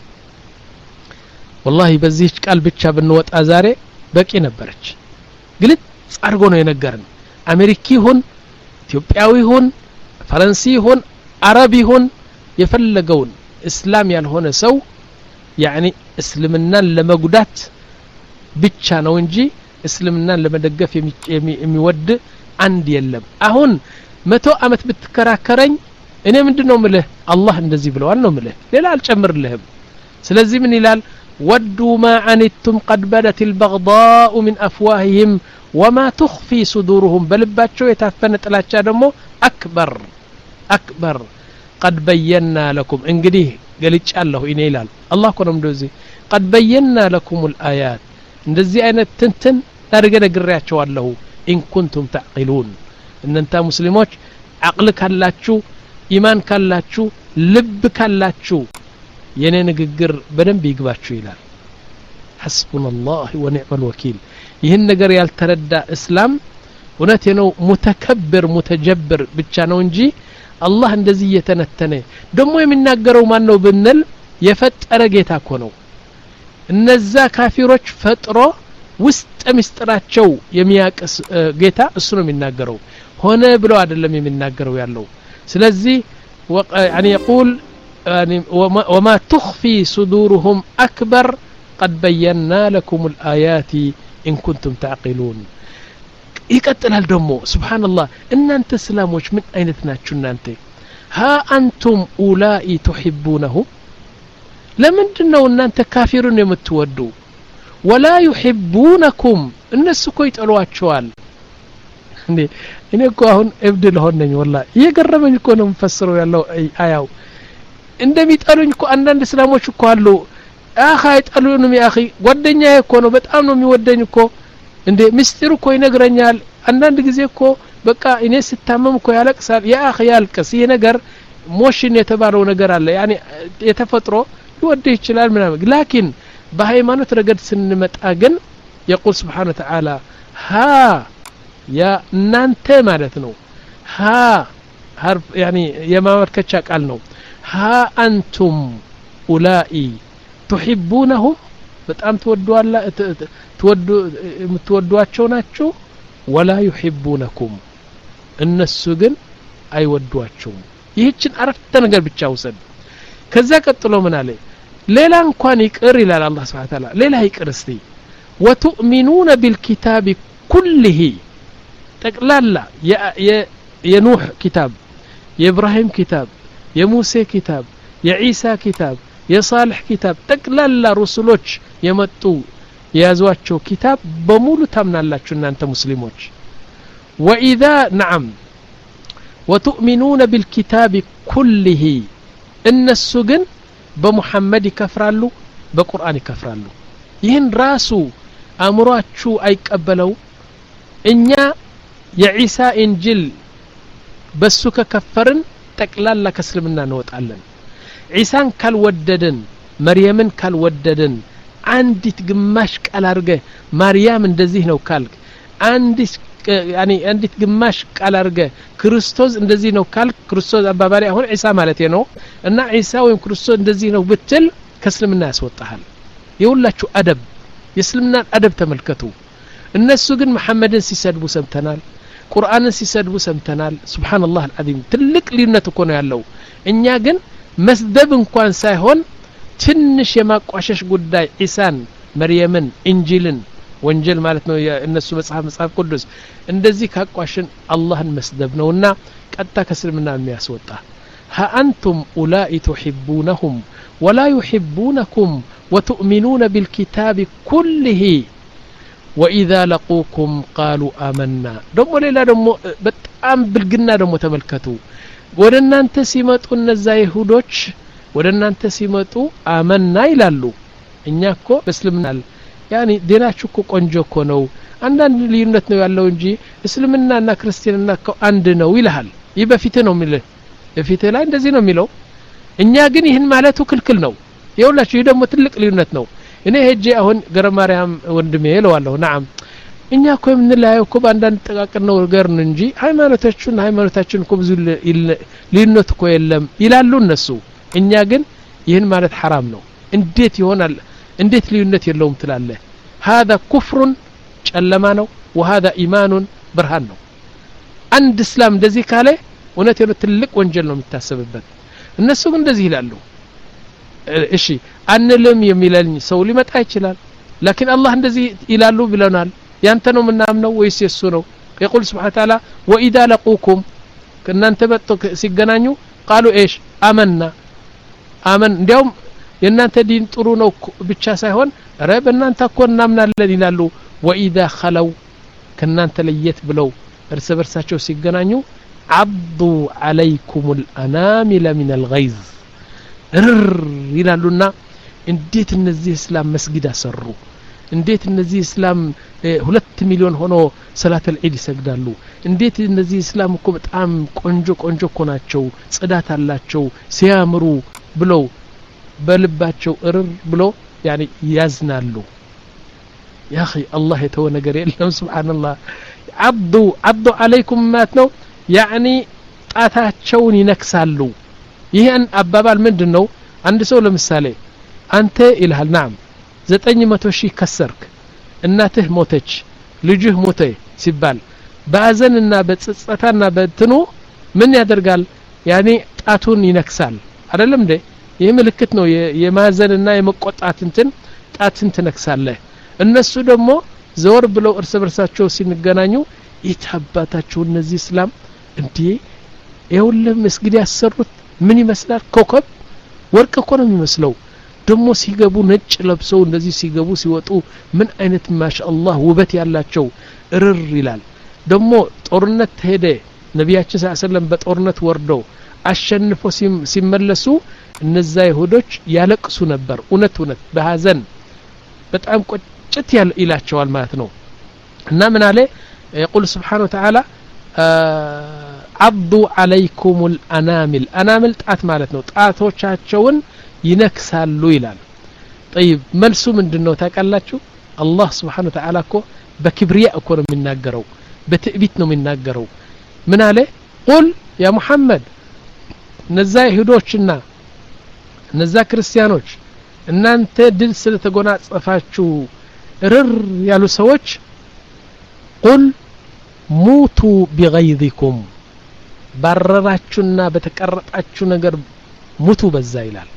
والله በዚህ ቃል ብቻ ብንወጣ ዛሬ በቂ ነበርች ግልጽ አድርጎ ነው የነገረን አሜሪካ ይሁን ኢትዮጵያዊ ይሁን ፈረንሲ ይሁን አረብ ይሁን የፈለገውን እስላም ያልሆነ ሰው يعني እስልምናን ለመጉዳት ብቻ ነው እንጂ እስልምናን ለመደገፍ የሚወድ አንድ የለም አሁን መቶ አመት ብትከራከረኝ እኔ ምንድነው ምልህ አላህ እንደዚህ ብለዋል ነው ምልህ ሌላ አልጨምርልህም ስለዚህ ምን ይላል ወዱ ما عنتم قد بدت البغضاء من افواههم وما تخفي صدورهم በልባቸው የታፈነ ጥላቻ ደግሞ አክበር አክበር قد بينا لكم እንግዲህ ገልጫለሁ እኔ ይላል አላህ እኮ ነው እንደዚህ قد بينا لكم الآيات እንደዚህ አይነት ትንትን ታርገ ነግሬያቸዋለሁ ان كنتم تعقلون እናንተ ሙስሊሞች አቅል ካላችሁ ኢማን ካላችሁ ልብ ካላችሁ የኔ ንግግር በደንብ ይግባችሁ ይላል حسبنا الله ونعم الوكيل ይህን ነገር ያልተረዳ እስላም እውነቴ ነው ሙተከብር ሙተጀብር ብቻ ነው እንጂ አላህ እንደዚህ የተነተነ ደሞ የሚናገረው ማን ነው ብንል የፈጠረ ጌታ እኮ ነው እነዛ ካፊሮች ፈጥሮ ውስጥ ምስጥራቸው የሚያቀስ ጌታ እሱ ነው የሚናገረው ሆነ ብሎ አይደለም የሚናገረው ያለው ስለዚህ يعني يقول يعني وما تخفي صدورهم أكبر قد بينا لكم الآيات إن كنتم تعقلون يقتلها الدمو سبحان الله إن أنت سلاموش من أين تناتشو أنت ها أنتم أولئي تحبونهم لمن دنو أن أنت كافرون يمتودوا ولا يحبونكم الناس كويت ألواتشوال እኔ እኮ አሁን እብድ ለሆነኝ والله እየገረመኝ እኮ ነው መፈስረው ያለው አያው እንደሚጠሉኝ እኮ አንዳንድ እስላሞች እኮ አሉ አኻ ይጠሉንም ያ اخي ጓደኛዬ እኮ ነው በጣም ነው የሚወደኝ እኮ እንደ ምስጢር እኮ ይነግረኛል አንዳንድ ጊዜ እኮ በቃ እኔ ስታመም እኮ ያለቅሳል ያ اخي ያልቅስ ይሄ ነገር ሞሽን የተባለው ነገር አለ ያኒ የተፈጥሮ ይወደኝ ይችላል ምናምን ላኪን በሃይማኖት ረገድ ስንመጣ ግን يقول سبحانه وتعالى ها ያ እናንተ ማለት ነው ها حرف يعني የማመልከቻ ቃል ነው ها أنتم أولئي تحبونهم በጣም ተወዷላ ተወዱ የምትወዷቸው ናቸው ولا يحبونكم እነሱ ግን አይወዷቸውም ይህችን አረፍተ ነገር ብቻ ውሰድ ከዛ ቀጥሎ ምን አለ ሌላ እንኳን ይቅር ይላል አላህ Subhanahu Wa Ta'ala ሌላ ይቅር እስቲ وتؤمنون بالكتاب كله ጠቅላላ የኑህ ኪታብ የኢብራሂም ኪታብ የሙሴ ኪታብ የኢሳ ኪታብ የሳልህ ኪታብ ጠቅላላ ሩሱሎች የመጡ የያዟቸው ኪታብ በሙሉ ታምናላችሁ እናንተ ሙስሊሞች وإذا نعم وتؤمنون بالكتاب كله الناس ግን በሙሐመድ ይከፍራሉ በቁርአን ይከፍራሉ ይህን ራሱ አምሯችሁ አይቀበለው እኛ የኢሳ ኢንጂል በሱ ከከፈርን ጠቅላላ ከእስልምና እንወጣለን ኢሳን ካልወደድን መርየምን ካልወደድን አንዲት ግማሽ ቃል አርገ ማርያም እንደዚህ ነው ካልክ አንዲት ያኒ አንዲት ግማሽ ቃል አርገ ክርስቶስ እንደዚህ ነው ካልክ ክርስቶስ አባባሪ አሁን ኢሳ ማለት ነው እና ኢሳ ወይም ክርስቶስ እንደዚህ ነው ብትል ከእስልምና ያስወጣሃል ይውላችሁ አደብ የእስልምና አደብ ተመልከቱ እነሱ ግን መሐመድን ሲሰድቡ ሰምተናል ቁርአንን ሲሰድቡ ሰምተናል ሱብሃንአላህ አልዓዚም ትልቅ ልዩነት እኮ ነው ያለው እኛ ግን መስደብ እንኳን ሳይሆን ትንሽ የማቋሸሽ ጉዳይ ኢሳን መርየምን ኢንጂልን ወንጀል ማለት ነው እነሱ መጽሐፍ መጽሐፍ ቅዱስ እንደዚህ ካቋሽን አላህን መስደብ ነውና ቀጣ ከእስልምና የሚያስወጣ ها أنتم أولئك تحبونهم ولا يحبونكم وتؤمنون بالكتاب كله وإذا لقوكم قالوا آمنا دم ሌላ ደሞ በጣም ብልግና ደሞ ተመልከቱ ወደናንተ ሲመጡ እነዛ ይሁዶች ወደናንተ ሲመጡ አመና ይላሉ እኛኮ በእስልምናል ያኒ ዲናችሁ እኮ ቆንጆ እኮ ነው አንዳንድ ልዩነት ነው ያለው እንጂ እስልምናና ክርስቲያንና እኮ አንድ ነው ይልሃል ይህ በፊት ነው የሚለው በፊት ላይ እንደዚህ ነው የሚለው እኛ ግን ይህን ማለቱ ክልክል ነው ይኸውላችሁ ይህ ደግሞ ትልቅ ልዩነት ነው እኔ ሄጄ አሁን ገረማርያም ወንድሜ ይለዋለሁ ናም እኛ እኮ የምንላየው እኮ በአንዳንድ ጥቃቅን ነው ነገር ነው እንጂ ሃይማኖታችን ሃይማኖታችን እኮ ብዙ ልዩነት እኮ የለም ይላሉ እነሱ እኛ ግን ይህን ማለት حرام ነው እንዴት ይሆናል እንዴት ልዩነት የለውም ትላለህ هذا كفر ጨለማ ነው وهذا ايمان ብርሃን ነው አንድ እስላም እንደዚህ ካለ እውነት ነው ትልቅ ወንጀል ነው የሚታሰብበት እነሱ ግን እንደዚህ ይላሉ እሺ አንልም የሚለኝ ሰው ሊመጣ ይችላል لكن الله እንደዚህ ይላሉ ብለናል ያንተ ነው ምናምነው ወይስ የሱ ነው يقول سبحانه وتعالى واذا لقوكم ከናንተ በጥቶ ሲገናኙ قالوا ايش آمنا آمن እንዲያውም የናንተ ዲን ጥሩ ነው ብቻ ሳይሆን ረ በእናንተ እኮ እናምናለን ይላሉ واذا خلوا ከናንተ ለየት ብለው እርስ በርሳቸው ሲገናኙ عضوا عليكم الانامل من الغيظ እርር ይላሉና እንዴት እነዚህ እስላም መስጊድ አሰሩ እንዴት እነዚህ እስላም ሁለት ሚሊዮን ሆኖ ሰላተል ዒድ ይሰግዳሉ እንዴት እነዚህ እስላም እኮ በጣም ቆንጆ ቆንጆ እኮ ናቸው ጽዳት አላቸው ሲያምሩ ብለው በልባቸው እርር ብሎ ያኒ ያዝናሉ يا اخي الله የተወ ነገር የለም ሱብሃንአላህ عضوا عضوا عليكم ማለት ነው ያኒ ጣታቸውን ይነክሳሉ ይሄን አባባል ምንድነው አንድ ሰው ለምሳሌ አንተ ይልሃል ናም ዘጠኝ መቶ ሺህ ከሰርክ እናትህ ሞተች ልጅህ ሞተ ሲባል ባዘንና በጽጽታና በትኑ ምን ያደርጋል ያኒ ጣቱን ይነክሳል አይደለም እንዴ ይሄ ምልክት ነው የማዘንና የመቆጣት እንትን ጣትን ትነክሳለህ እነሱ ደግሞ ዘወር ብለው እርስ በርሳቸው ሲንገናኙ ይታባታቸው እነዚህ እስላም እንዴ ይኸውልህ መስጊድ ያሰሩት ምን ይመስላል ኮከብ ወርቅ እኮ ነው የሚመስለው ደሞ ሲገቡ ነጭ ለብሰው እንደዚህ ሲገቡ ሲወጡ ምን አይነት ማሻአላህ ውበት ያላቸው እርር ይላል ደሞ ጦርነት ሄደ ነብያችን ሰለላሁ ዐለይሂ ወሰለም በጦርነት ወርደው አሸንፎ ሲመለሱ እነዛ ይሁዶች ያለቅሱ ነበር እውነት እውነት በሐዘን በጣም ቆጭት ይላቸዋል ማለት ነው እና ምን አለ يقول سبحانه وتعالى عضوا عليكم الانامل انامل ጣት ማለት ነው ጣቶቻቸውን ይነክሳሉ ይላል طيب መልሱ ምንድነው ታውቃላችሁ አላህ Subhanahu Wa Ta'ala እኮ በክብሪያ እኮ ነው የሚናገረው በትዕቢት ነው የሚናገረው ምን አለ ቁል ያ ሙሐመድ እነዛ ይሁዶችና እነዛ ክርስቲያኖች እናንተ ድል ስለተጎናጸፋችሁ ርር ያሉ ሰዎች ቁል ሙቱ ቢገይዚኩም ባረራችሁና በተቀረጣችሁ ነገር ሙቱ በዛ ይላል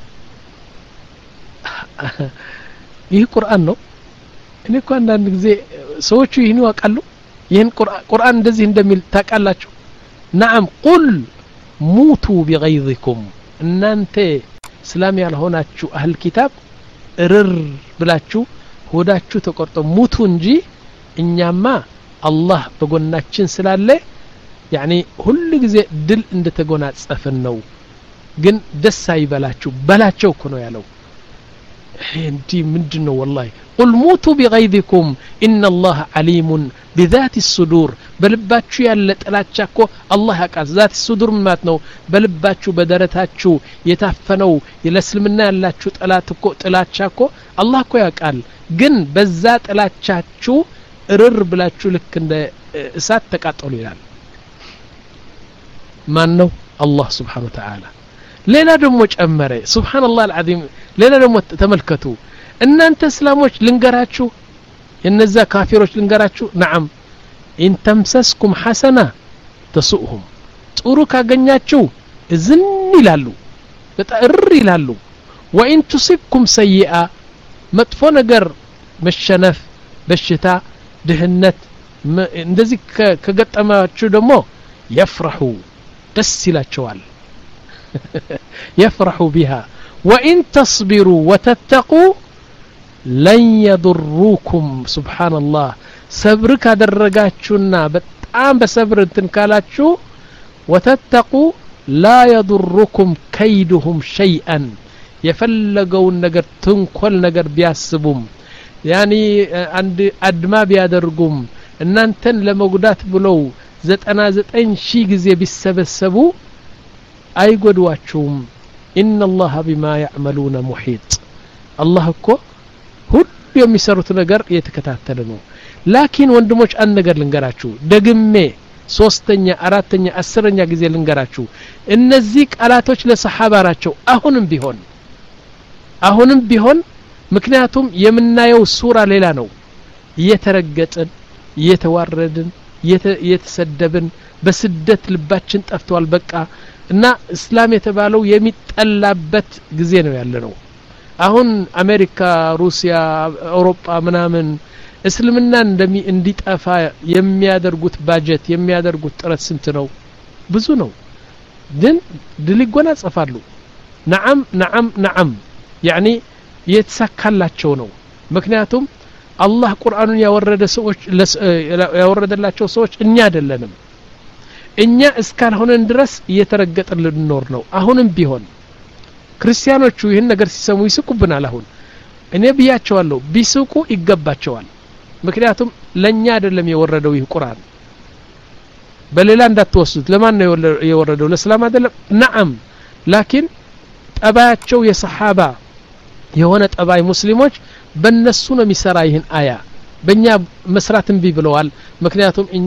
ይህ ቁርአን ነው እኔ እኮ አንዳንድ ጊዜ ሰዎቹ ይህን ያውቃሉ ይህን ቁርአን እንደዚህ እንደሚል ታውቃላችሁ نعم قل موتوا بغيظكم እናንተ እስላም ያልሆናችሁ አህል ኪታብ እርር ብላችሁ ሆዳችሁ ተቆርጦ ሙቱ እንጂ እኛማ አላህ በጎናችን ስላለ ያኒ ሁሉ ጊዜ ድል እንደተጎናጸፈን ነው ግን ደስ አይበላችሁ በላቸው እኮ ነው ያለው እንዲ ምንድነው والله قل موتوا بغيظكم ان الله عليم بذات الصدور በልባችሁ ያለ ጥላቻኮ አላህ ያቃዝ ذات الصدور ማለት ነው በልባችሁ በደረታችሁ የታፈነው ለእስልምና ያላችሁ ጥላትኮ ጥላቻኮ አላህ እኮ ያቃል ግን በዛ ጥላቻችሁ እርር ብላችሁ ልክ እንደ እሳት ተቃጠሉ ይላል ማን ነው አላህ Subhanahu Wa Ta'ala ሌላ ደግሞ ጨመረ ሱብሃንአላህ አልዓዚም ሌላ ደግሞ ተመልከቱ እናንተ እስላሞች ልንገራችሁ የነዛ ካፊሮች ልንገራችሁ نعم ان تمسسكم حسنه تسؤهم ጥሩ ካገኛችሁ እዝን ይላሉ በጣር ይላሉ وان تصبكم سيئه መጥፎ ነገር መሸነፍ በሽታ ድህነት እንደዚህ ከገጠማችሁ ደግሞ يفرحوا ደስ ይላቸዋል يفرحوا بها وإن تصبروا وتتقوا لن يضروكم سبحان الله صبرك درجاتنا بتام بصبر تنكالاتشو وتتقوا لا يضركم كيدهم شيئا يفلقوا النجر تنكل نجر بياسبهم يعني عند أدما بيادرقم إن أنتن لموجودات بلو زت أنا زت أين شيء زي بيسبسبو أي قدواتشوم إن الله بما يعملون محيط الله كو هو يوم يسرط نجر يتكتاتلنو لكن وندموش أن نجر لنجراتشو دقمي سوستنيا أراتنيا أسرنيا جزي لنجراتشو إن الزيك ألاتوش لصحابة راتشو أهونم بيهون أهونم بيهون مكنياتهم يمنا يو سورة ليلانو يترقتن يتواردن يتسدبن بسدت لباتشن تفتوال بقى እና እስላም የተባለው የሚጠላበት ጊዜ ነው ያለነው አሁን አሜሪካ ሩሲያ አውሮፓ ምናምን እስልምና እንደሚ እንዲጠፋ የሚያደርጉት ባጀት የሚያደርጉት ጥረት ስንት ነው ብዙ ነው ግን ድልጎና ጽፋሉ نعم نعم نعم يعني የተሳካላቸው ነው ምክንያቱም አላህ ቁርአኑን ያወረደ ሰዎች ያወረደላቸው ሰዎች እኛ አይደለንም እኛ እስካልሆነን ድረስ እየተረገጠን ልንኖር ነው አሁንም ቢሆን ክርስቲያኖቹ ይህን ነገር ሲሰሙ ይስቁብናል አሁን እኔ ብያቸዋለሁ ቢስቁ ይገባቸዋል ምክንያቱም ለኛ አይደለም የወረደው ይህ ቁርአን በሌላ እንዳትወስዱት ለማን ነው የወረደው ለእስላም አይደለም نعم لكن ጠባያቸው የሰሃባ የሆነ ጠባይ ሙስሊሞች በእነሱ ነው የሚሰራ ይህን አያ በእኛ መስራትን ቢብለዋል ምክንያቱም እኛ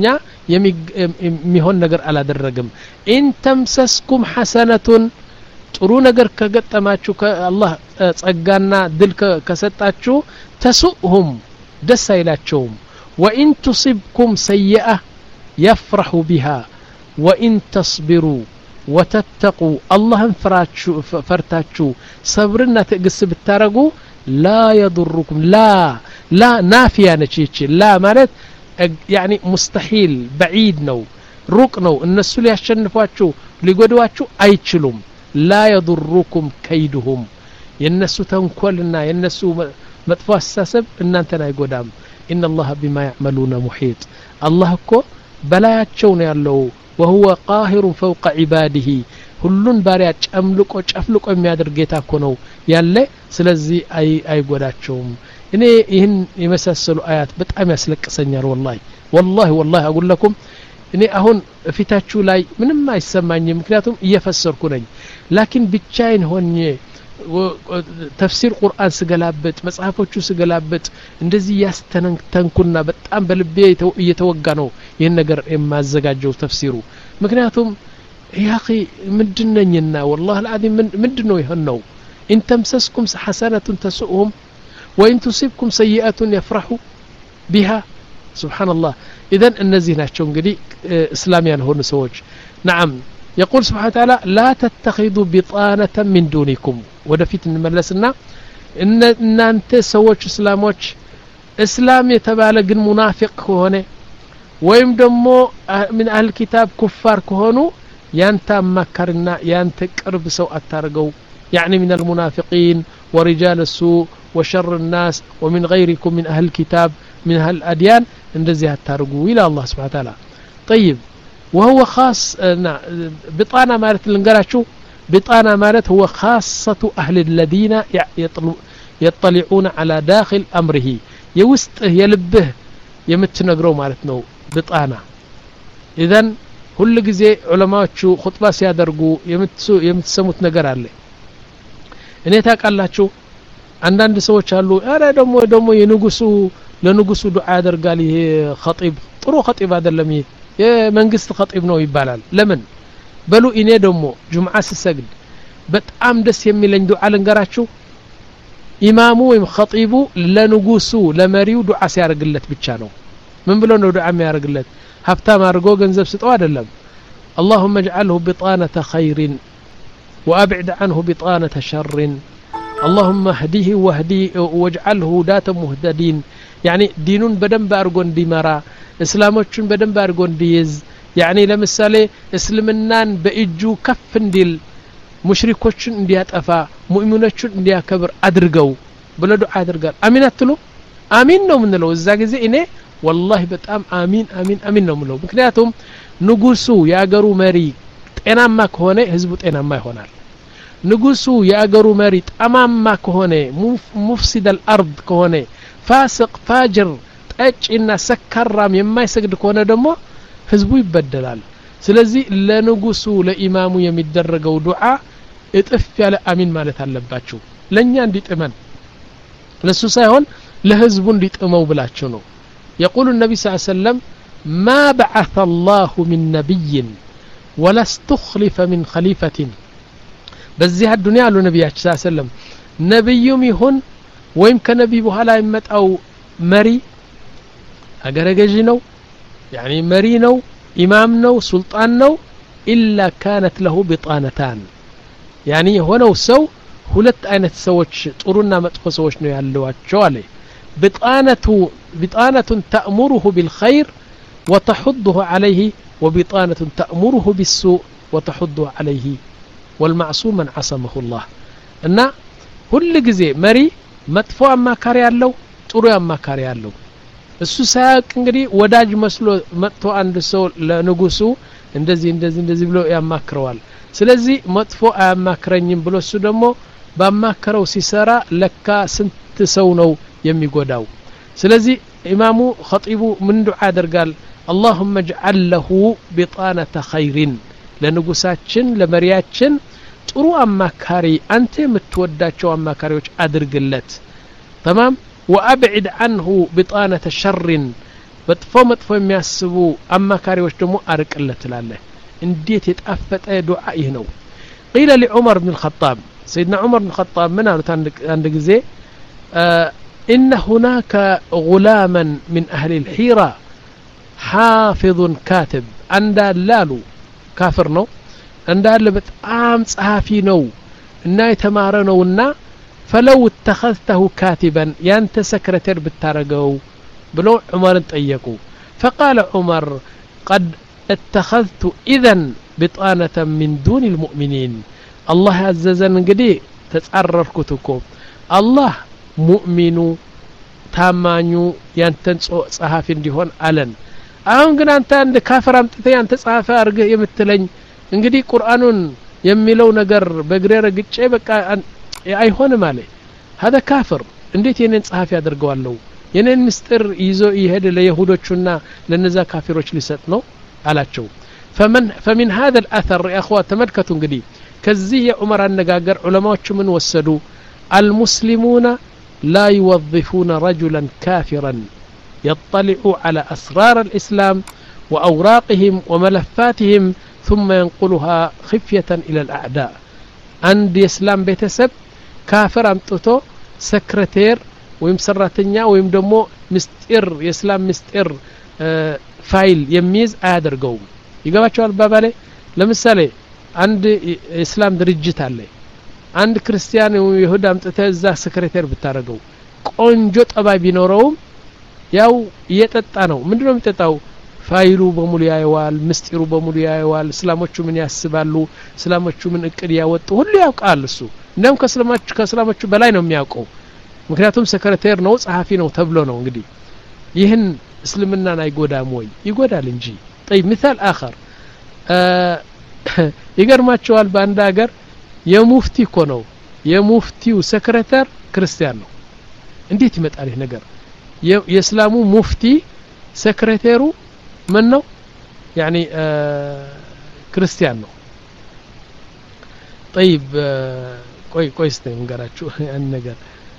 የሚሆን ነገር አላደረግም ኢን ተምሰስኩም ሐሰነቱን ጥሩ ነገር ከገጠማችሁ ከአላህ ጸጋና ድል ከሰጣችሁ ተሱኡሁም ደስ አይላቸውም ወኢን ቱሲብኩም ሰይአ يفرحوا بها وإن تصبروا وتتقوا الله فراتشو فرتاتشو صبرنا تقص بالتارقو لا يضركم لا لا نافية نشيتش لا مالت يعني مستحيل بعيد نو روك نو الناس اللي يشنفواتشو اللي يقودواتشو أيتشلوم لا يضركم كيدهم ينسو تنكولنا ينسو مدفوع الساسب إن أنتنا يقودام إن الله بما يعملون محيط الله كو بلاياتشون يالله وهو قاهر فوق عباده ሁሉን ባሪያ ጨምልቆ ጨፍልቆ የሚያደርግ ጌታ እኮ ነው ያለ ስለዚህ አይ አይጎዳቸውም እኔ ይህን የመሳሰሉ አያት በጣም ያስለቅሰኛል والله والله والله اقول لكم እኔ አሁን ፊታችሁ ላይ ምንም አይሰማኝም ምክንያቱም እየፈሰርኩ ነኝ ላኪን ብቻዬን ሆኜ ተፍሲር ቁርአን ስገላበት መጽሐፎቹ ስገላበት እንደዚህ ያስተነተንኩና በጣም በልቤ እየተወጋ ነው ይሄን ነገር የማዘጋጀው ተፍሲሩ ምክንያቱም يا اخي ምንድነኝና والله العظيم ምንድነው ይሆነው ان تمسسكم حسنه تسؤهم وان تصيبكم سيئه يفرحوا بها سبحان الله اذا እነዚህ ናቸው እንግዲህ እስላሚያን ሆኑ ሰዎች نعم يقول سبحانه وتعالى لا تتخذوا بطانة من دونكم ودفيت نملسنا ان እናንተ ሰዎች እስላሞች እስላም የተባለ ግን ሙናፊቅ ከሆነ ወይም ደግሞ من اهل الكتاب كفار ከሆኑ ያንተ አማካርና ያንተ ቅርብ ሰው አታርገው يعني من المنافقين ورجال السوء وشر الناس ومن غيركم من اهل الكتاب من اهل الاديان እንደዚህ አታርጉ الى الله سبحانه وتعالى طيب وهو خاص بطانة مالت لنقرأشو بطانة مالت هو خاصة أهل الذين يطلعون على داخل أمره يوست يلبه يمتنقروا مالتنو بطانة إذن كل جزء علماء شو خطبة سيادرقو يمتسو يمتسموت نقر عليه إني تاك الله شو عندنا سوى شالو أنا دمو دمو ينقصو لنقصو دعاء درقالي خطيب طرو خطيب هذا اللمي የመንግስት ኸጢብ ነው ይባላል ለምን በሉ እኔ ደግሞ ጁምዓ ስሰግድ በጣም ደስ የሚለኝ ዱዓ ልንገራችሁ ኢማሙ ወይም ኸጢቡ ለንጉሱ ለመሪው ዱዓ ሲያርግለት ብቻ ነው ምን ብሎ ነው ዱዓ የሚያርግለት ሀብታም አድርጎ ገንዘብ ስጠው አይደለም اللهم اجعله بطانة خير وابعد عنه بطانة شر اللهم اهديه واهدي واجعله هداة مهتدين يعني دينون بدنب አርጎ እንዲመራ እስላሞችን በደንብ አድርጎ እንዲይዝ يعني ለምሳሌ እስልምናን በእጁ ከፍ እንዲል ሙሽሪኮችን እንዲያጠፋ ሙእሚኖችን እንዲያከብር አድርገው ብሎ ዱዓ ያደርጋል አሚን አትሉ አሚን ነው ምንለው እዛ ጊዜ እኔ والله በጣም አሚን አሚን አሚን ነው ምለው ምክንያቱም ንጉሱ ያገሩ መሪ ጤናማ ከሆነ ህዝቡ ጤናማ ይሆናል ንጉሱ ያገሩ መሪ ጠማማ ከሆነ ሙፍሲድ الارض ከሆነ ፋሲቅ ፋጅር ጠጭና ሰከራም የማይሰግድ ከሆነ ደግሞ ህዝቡ ይበደላል ስለዚህ ለንጉሱ ለኢማሙ የሚደረገው ዱዓ እጥፍ ያለ አሚን ማለት አለባችሁ ለኛ እንዲጥመን ለሱ ሳይሆን ለህዝቡ እንዲጥመው ብላችሁ ነው يقول النبي صلى الله عليه وسلم ما بعث الله من نبي ولا استخلف من خليفة በዚህ الدنيا ያሉ ነብያችን صلى الله عليه وسلم ነብዩም ይሁን ወይም ከነብይ በኋላ ይመጣው መሪ አገረገጂ ነው يعني መሪ ነው ኢማም ነው ሱልጣን ነው إلا كانت له بطانتان يعني ሆነው ሰው ሁለት አይነት ሰዎች ጥሩና መጥፎ ሰዎች ነው ያለዋቸው አለ بطانة بطانة تأمره بالخير وتحضه عليه وبطانة تأمره بالسوء وتحضه عليه والمعصوم من عصمه الله እና ሁሉ ጊዜ መሪ መጥፎ አማካሪ ያለው ጥሩ አማካሪ ያለው እሱ ሳያቅ እንግዲህ ወዳጅ መስሎ መጥቶ አንድ ሰው ለንጉሱ እንደዚህ እንደዚህ እንደዚህ ብሎ ያማክረዋል ስለዚህ መጥፎ አያማክረኝም ብሎ እሱ ደግሞ ባማከረው ሲሰራ ለካ ስንት ሰው ነው የሚጎዳው ስለዚህ ኢማሙ ኸጢቡ ምን ዱዓ ያደርጋል اللهم اجعل له بطانة خير ለንጉሳችን ለመሪያችን ጥሩ አማካሪ አንተ የምትወዳቸው አማካሪዎች አድርግለት تمام وابعد عنه بطانة شر መጥፎ መጥፎ የሚያስቡ አማካሪዎች ደግሞ አርቅለት ትላለ እንዴት የጣፈጠ ዱዓ ይህ ነው قيل لعمر بن الخطاب سيدنا عمر بن الخطاب من قالت عند ጊዜ ان هناك غلاما من اهل الحيرة حافظ كاتب عند لالو كافر ነው እንዳለ በጣም ጸሐፊ ነው እና የተማረ ነውና فلو اتخذته كاتبا يانت سكرتير بتارغو بلو عمر طيقوا فقال عمر قد اتخذت اذا بطانة من دون المؤمنين الله عززن እንግዲህ ተጻረርኩትኮ الله ሙእሚኑ ታማኙ ያንተን ጸሐፊ እንዲሆን አለን አሁን ግን አንተ እንደ ካፈር አምጥተህ ያንተ ጸሐፊ አርገህ የምትለኝ እንግዲህ ቁርአኑን የሚለው ነገር በግሬ ረግጬ በቃ አይሆንም አለ هذا كافر እንዴት የኔን ጸሐፊ ያደርገዋለሁ የኔን ምስጢር ይዞ ይሄድ ለይሁዶቹና ለነዛ ካፊሮች ሊሰጥ ነው አላቸው فمن فمن هذا الاثر يا اخوات ተመልከቱ እንግዲህ ከዚህ የዑመር አነጋገር ዑለማዎች ምን ወሰዱ المسلمون لا يوظفون رجلا كافرا يطلع على أسرار الإسلام وأوراقهم وملفاتهم ثم ينقلها خفية إلى الأعداء عند إسلام بيتسب كافر أمتوتو سكرتير ويم سراتنيا ويم دمو مستئر يسلام مستئر آه فايل يميز آدرقوم يقاباتشو البابالي لمثالي عند إسلام درجت عليه عند كريستيان ويهود أمتوتو إزا سكرتير بتارقو ቆንጆ ጠባይ ቢኖረውም ያው እየጠጣ ነው ምንድነው የሚጠጣው ፋይሉ በሙሉ ያየዋል ምስጢሩ በሙሉ ያየዋል እስላሞቹ ምን ያስባሉ እስላሞቹ ምን እቅድ ያወጡ ሁሉ ያውቃል እሱ እንደም ከእስላሞቹ ከእስላሞቹ በላይ ነው የሚያውቀው ምክንያቱም ሰክሬታሪ ነው ጸሐፊ ነው ተብሎ ነው እንግዲህ ይህን እስልምናን አይጎዳም ወይ ይጎዳል እንጂ طيب مثال آخر ይገርማቸዋል በአንድ ሀገር የሙፍቲ እኮ ነው የሙፍቲው ሰክሬታሪ ክርስቲያን ነው እንዴት ይመጣል ይሄ ነገር የእስላሙ ሙፍቲ ሰክሬታሪው ምን ነው يعني ክርስቲያን ነው طيب ቆይ ቆይ እስቲ እንገራችሁ ያን ነገር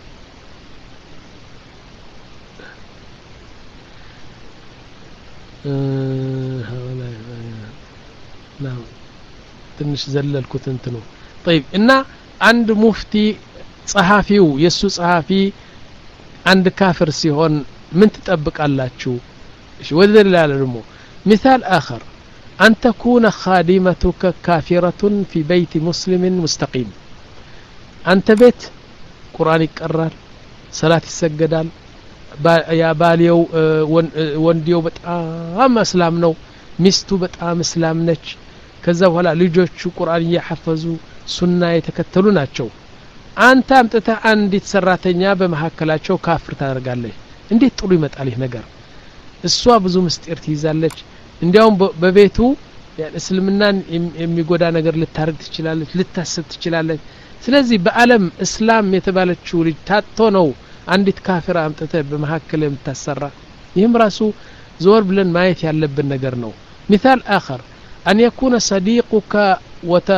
ነው ትንሽ ዘለልኩት እንት ነው طيب እና አንድ ሙፍቲ ጸሐፊው የሱ ጸሐፊ عند كافر سيهون من تطبقالاችሁ ايش ودل لالمو مثال آخر أن تكون خادمتك كافرة في بيت مسلم مستقيم أنت بيت قرآن يقرأ صلاة يسجدال يا باليو ونديو በጣም እስላም ነው ሚስቱ በጣም እስላም ነች ከዛ በኋላ ልጆቹ ቁርአን እየሐፈዙ ሱና የተከተሉ ናቸው አንተ አምጥተ አንዲት ሰራተኛ በመሐከላቸው ካፍር ታደርጋለህ እንዴት ጥሩ ይመጣል ይሄ ነገር እሷ ብዙ ምስጢር ትይዛለች እንዲያውም በቤቱ እስልምናን የሚጎዳ ነገር ልታርግ ትችላለች ልታስብ ትችላለች ስለዚህ በአለም እስላም የተባለችው ልጅ ታጥቶ ነው አንዲት ካፍራ አምጥተ በመሐከለ የምታሰራ ይህም ራሱ ዞር ብለን ማየት ያለብን ነገር ነው مثال آخر أن يكون صديقك وت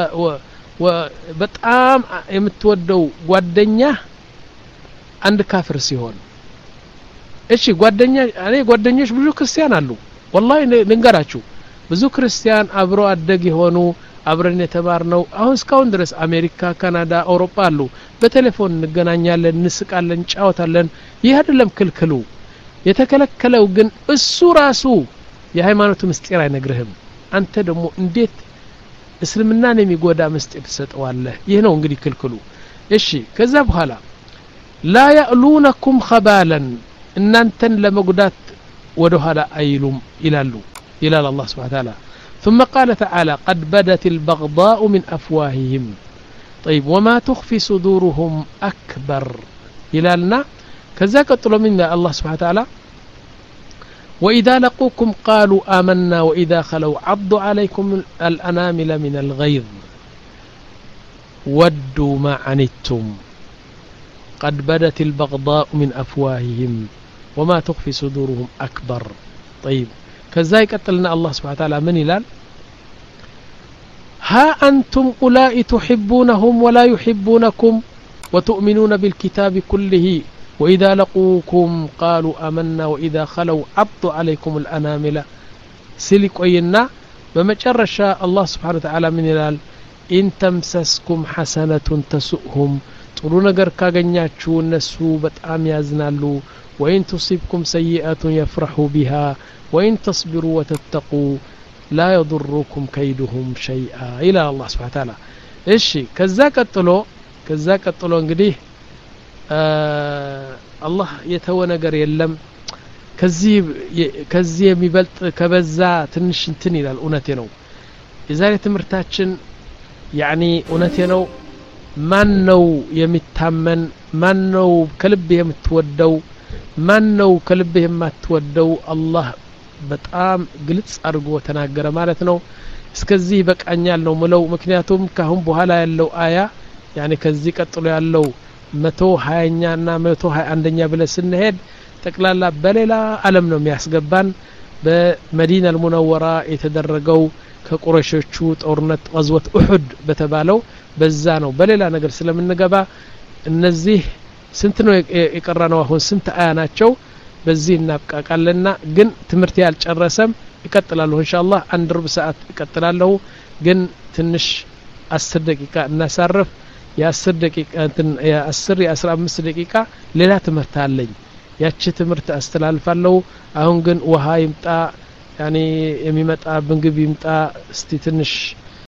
وبطعام የምትወደው ጓደኛ አንድ ካፍር ሲሆን እሺ ጓደኛ እኔ ጓደኞች ብዙ ክርስቲያን አሉ والله ልንገራችሁ ብዙ ክርስቲያን አብሮ አደግ የሆኑ አብረን የተማርነው አሁን እስካሁን ድረስ አሜሪካ ካናዳ አውሮፓ አሉ በቴሌፎን እንገናኛለን እንስቃለን ጫወታለን ይህ አይደለም ክልክሉ የተከለከለው ግን እሱ ራሱ የሃይማኖቱ ምስጢር አይነግርህም አንተ ደግሞ እንዴት እስልምናን የሚጎዳ ምስጢር ተሰጠዋለህ ይህ ነው እንግዲህ ክልክሉ እሺ ከዛ በኋላ لا يألونكم خبالا እናንተን ለመጉዳት ወደ ኋላ አይሉም ይላሉ ይላል አላህ Subhanahu Wa Ta'ala ثم قال تعالى قد بدت البغضاء من أفواههم طيب وما تخفي صدورهم أكبر يلالنا كذا قتل من الله سبحانه وتعالى وإذا لقوكم قالوا آمنا وإذا خلوا عضوا عليكم الأنامل من الغيظ ودوا ما عنتم قد بدت البغضاء من أفواههم وما تخفي صدورهم أكبر طيب كذا قتلنا الله سبحانه وتعالى من يلال ها أنتم أولئك تحبونهم ولا يحبونكم وتؤمنون بالكتاب كله وإذا لقوكم قالوا آمنا وإذا خلوا عضوا عليكم الأنامل سلك وينا بمجرشا الله سبحانه وتعالى من يلال إن تمسسكم حسنة تسؤهم ጥሩ ነገር ካገኛችሁ እነሱ በጣም ያዝናሉ وإن تصيبكم سيئة يفرحوا بها وإن تصبروا وتتقوا لا يضركم كيدهم شيئا إلى الله سبحانه وتعالى እሺ ከዛ ቀጥሎ ከዛ ቀጥሎ እንግዲህ አላህ የተወ ነገር የለም ከዚህ ከዚህ የሚበልጥ ከበዛ ትንሽ እንትን ይላል እውነቴ ነው የዛሬ ትምርታችን ያኒ እውነቴ ነው ማን ነው የሚታመን ማን ነው ከልብ የምትወደው ማን ነው ከልብ የማትወደው አላህ በጣም ግልጽ አድርጎ ተናገረ ማለት ነው እስከዚህ በቃኛል ነው ምለው ምክንያቱም ካሁን በኋላ ያለው አያ ያኒ ከዚህ ቀጥሎ ያለው መቶ ሀያኛ እና መቶ ሀያ አንደኛ ብለን ስንሄድ ጠቅላላ በሌላ ዓለም ነው የሚያስገባን በመዲና አልሙነወራ የተደረገው ከቁረሾቹ ጦርነት غزوة أحد በተባለው በዛ ነው በሌላ ነገር ስለምንገባ እነዚህ ስንት ነው የቀራነው አሁን ስንት አያ ናቸው በዚህ እናብቃቃለና ግን ትምርት ያልጨረሰም ይቀጥላል ኢንሻአላህ አንድ ሩብ ሰዓት ይቀጥላል ግን ትንሽ አስር ደቂቃ እናሳርፍ የ10 ደቂቃ እንትን የ10 የ15 ደቂቃ ሌላ ትምርት አለኝ ያቺ ትምርት አስተላልፋለሁ አሁን ግን ውሃ ይምጣ ያኒ የሚመጣ ብንግብ ይምጣ እስቲ ትንሽ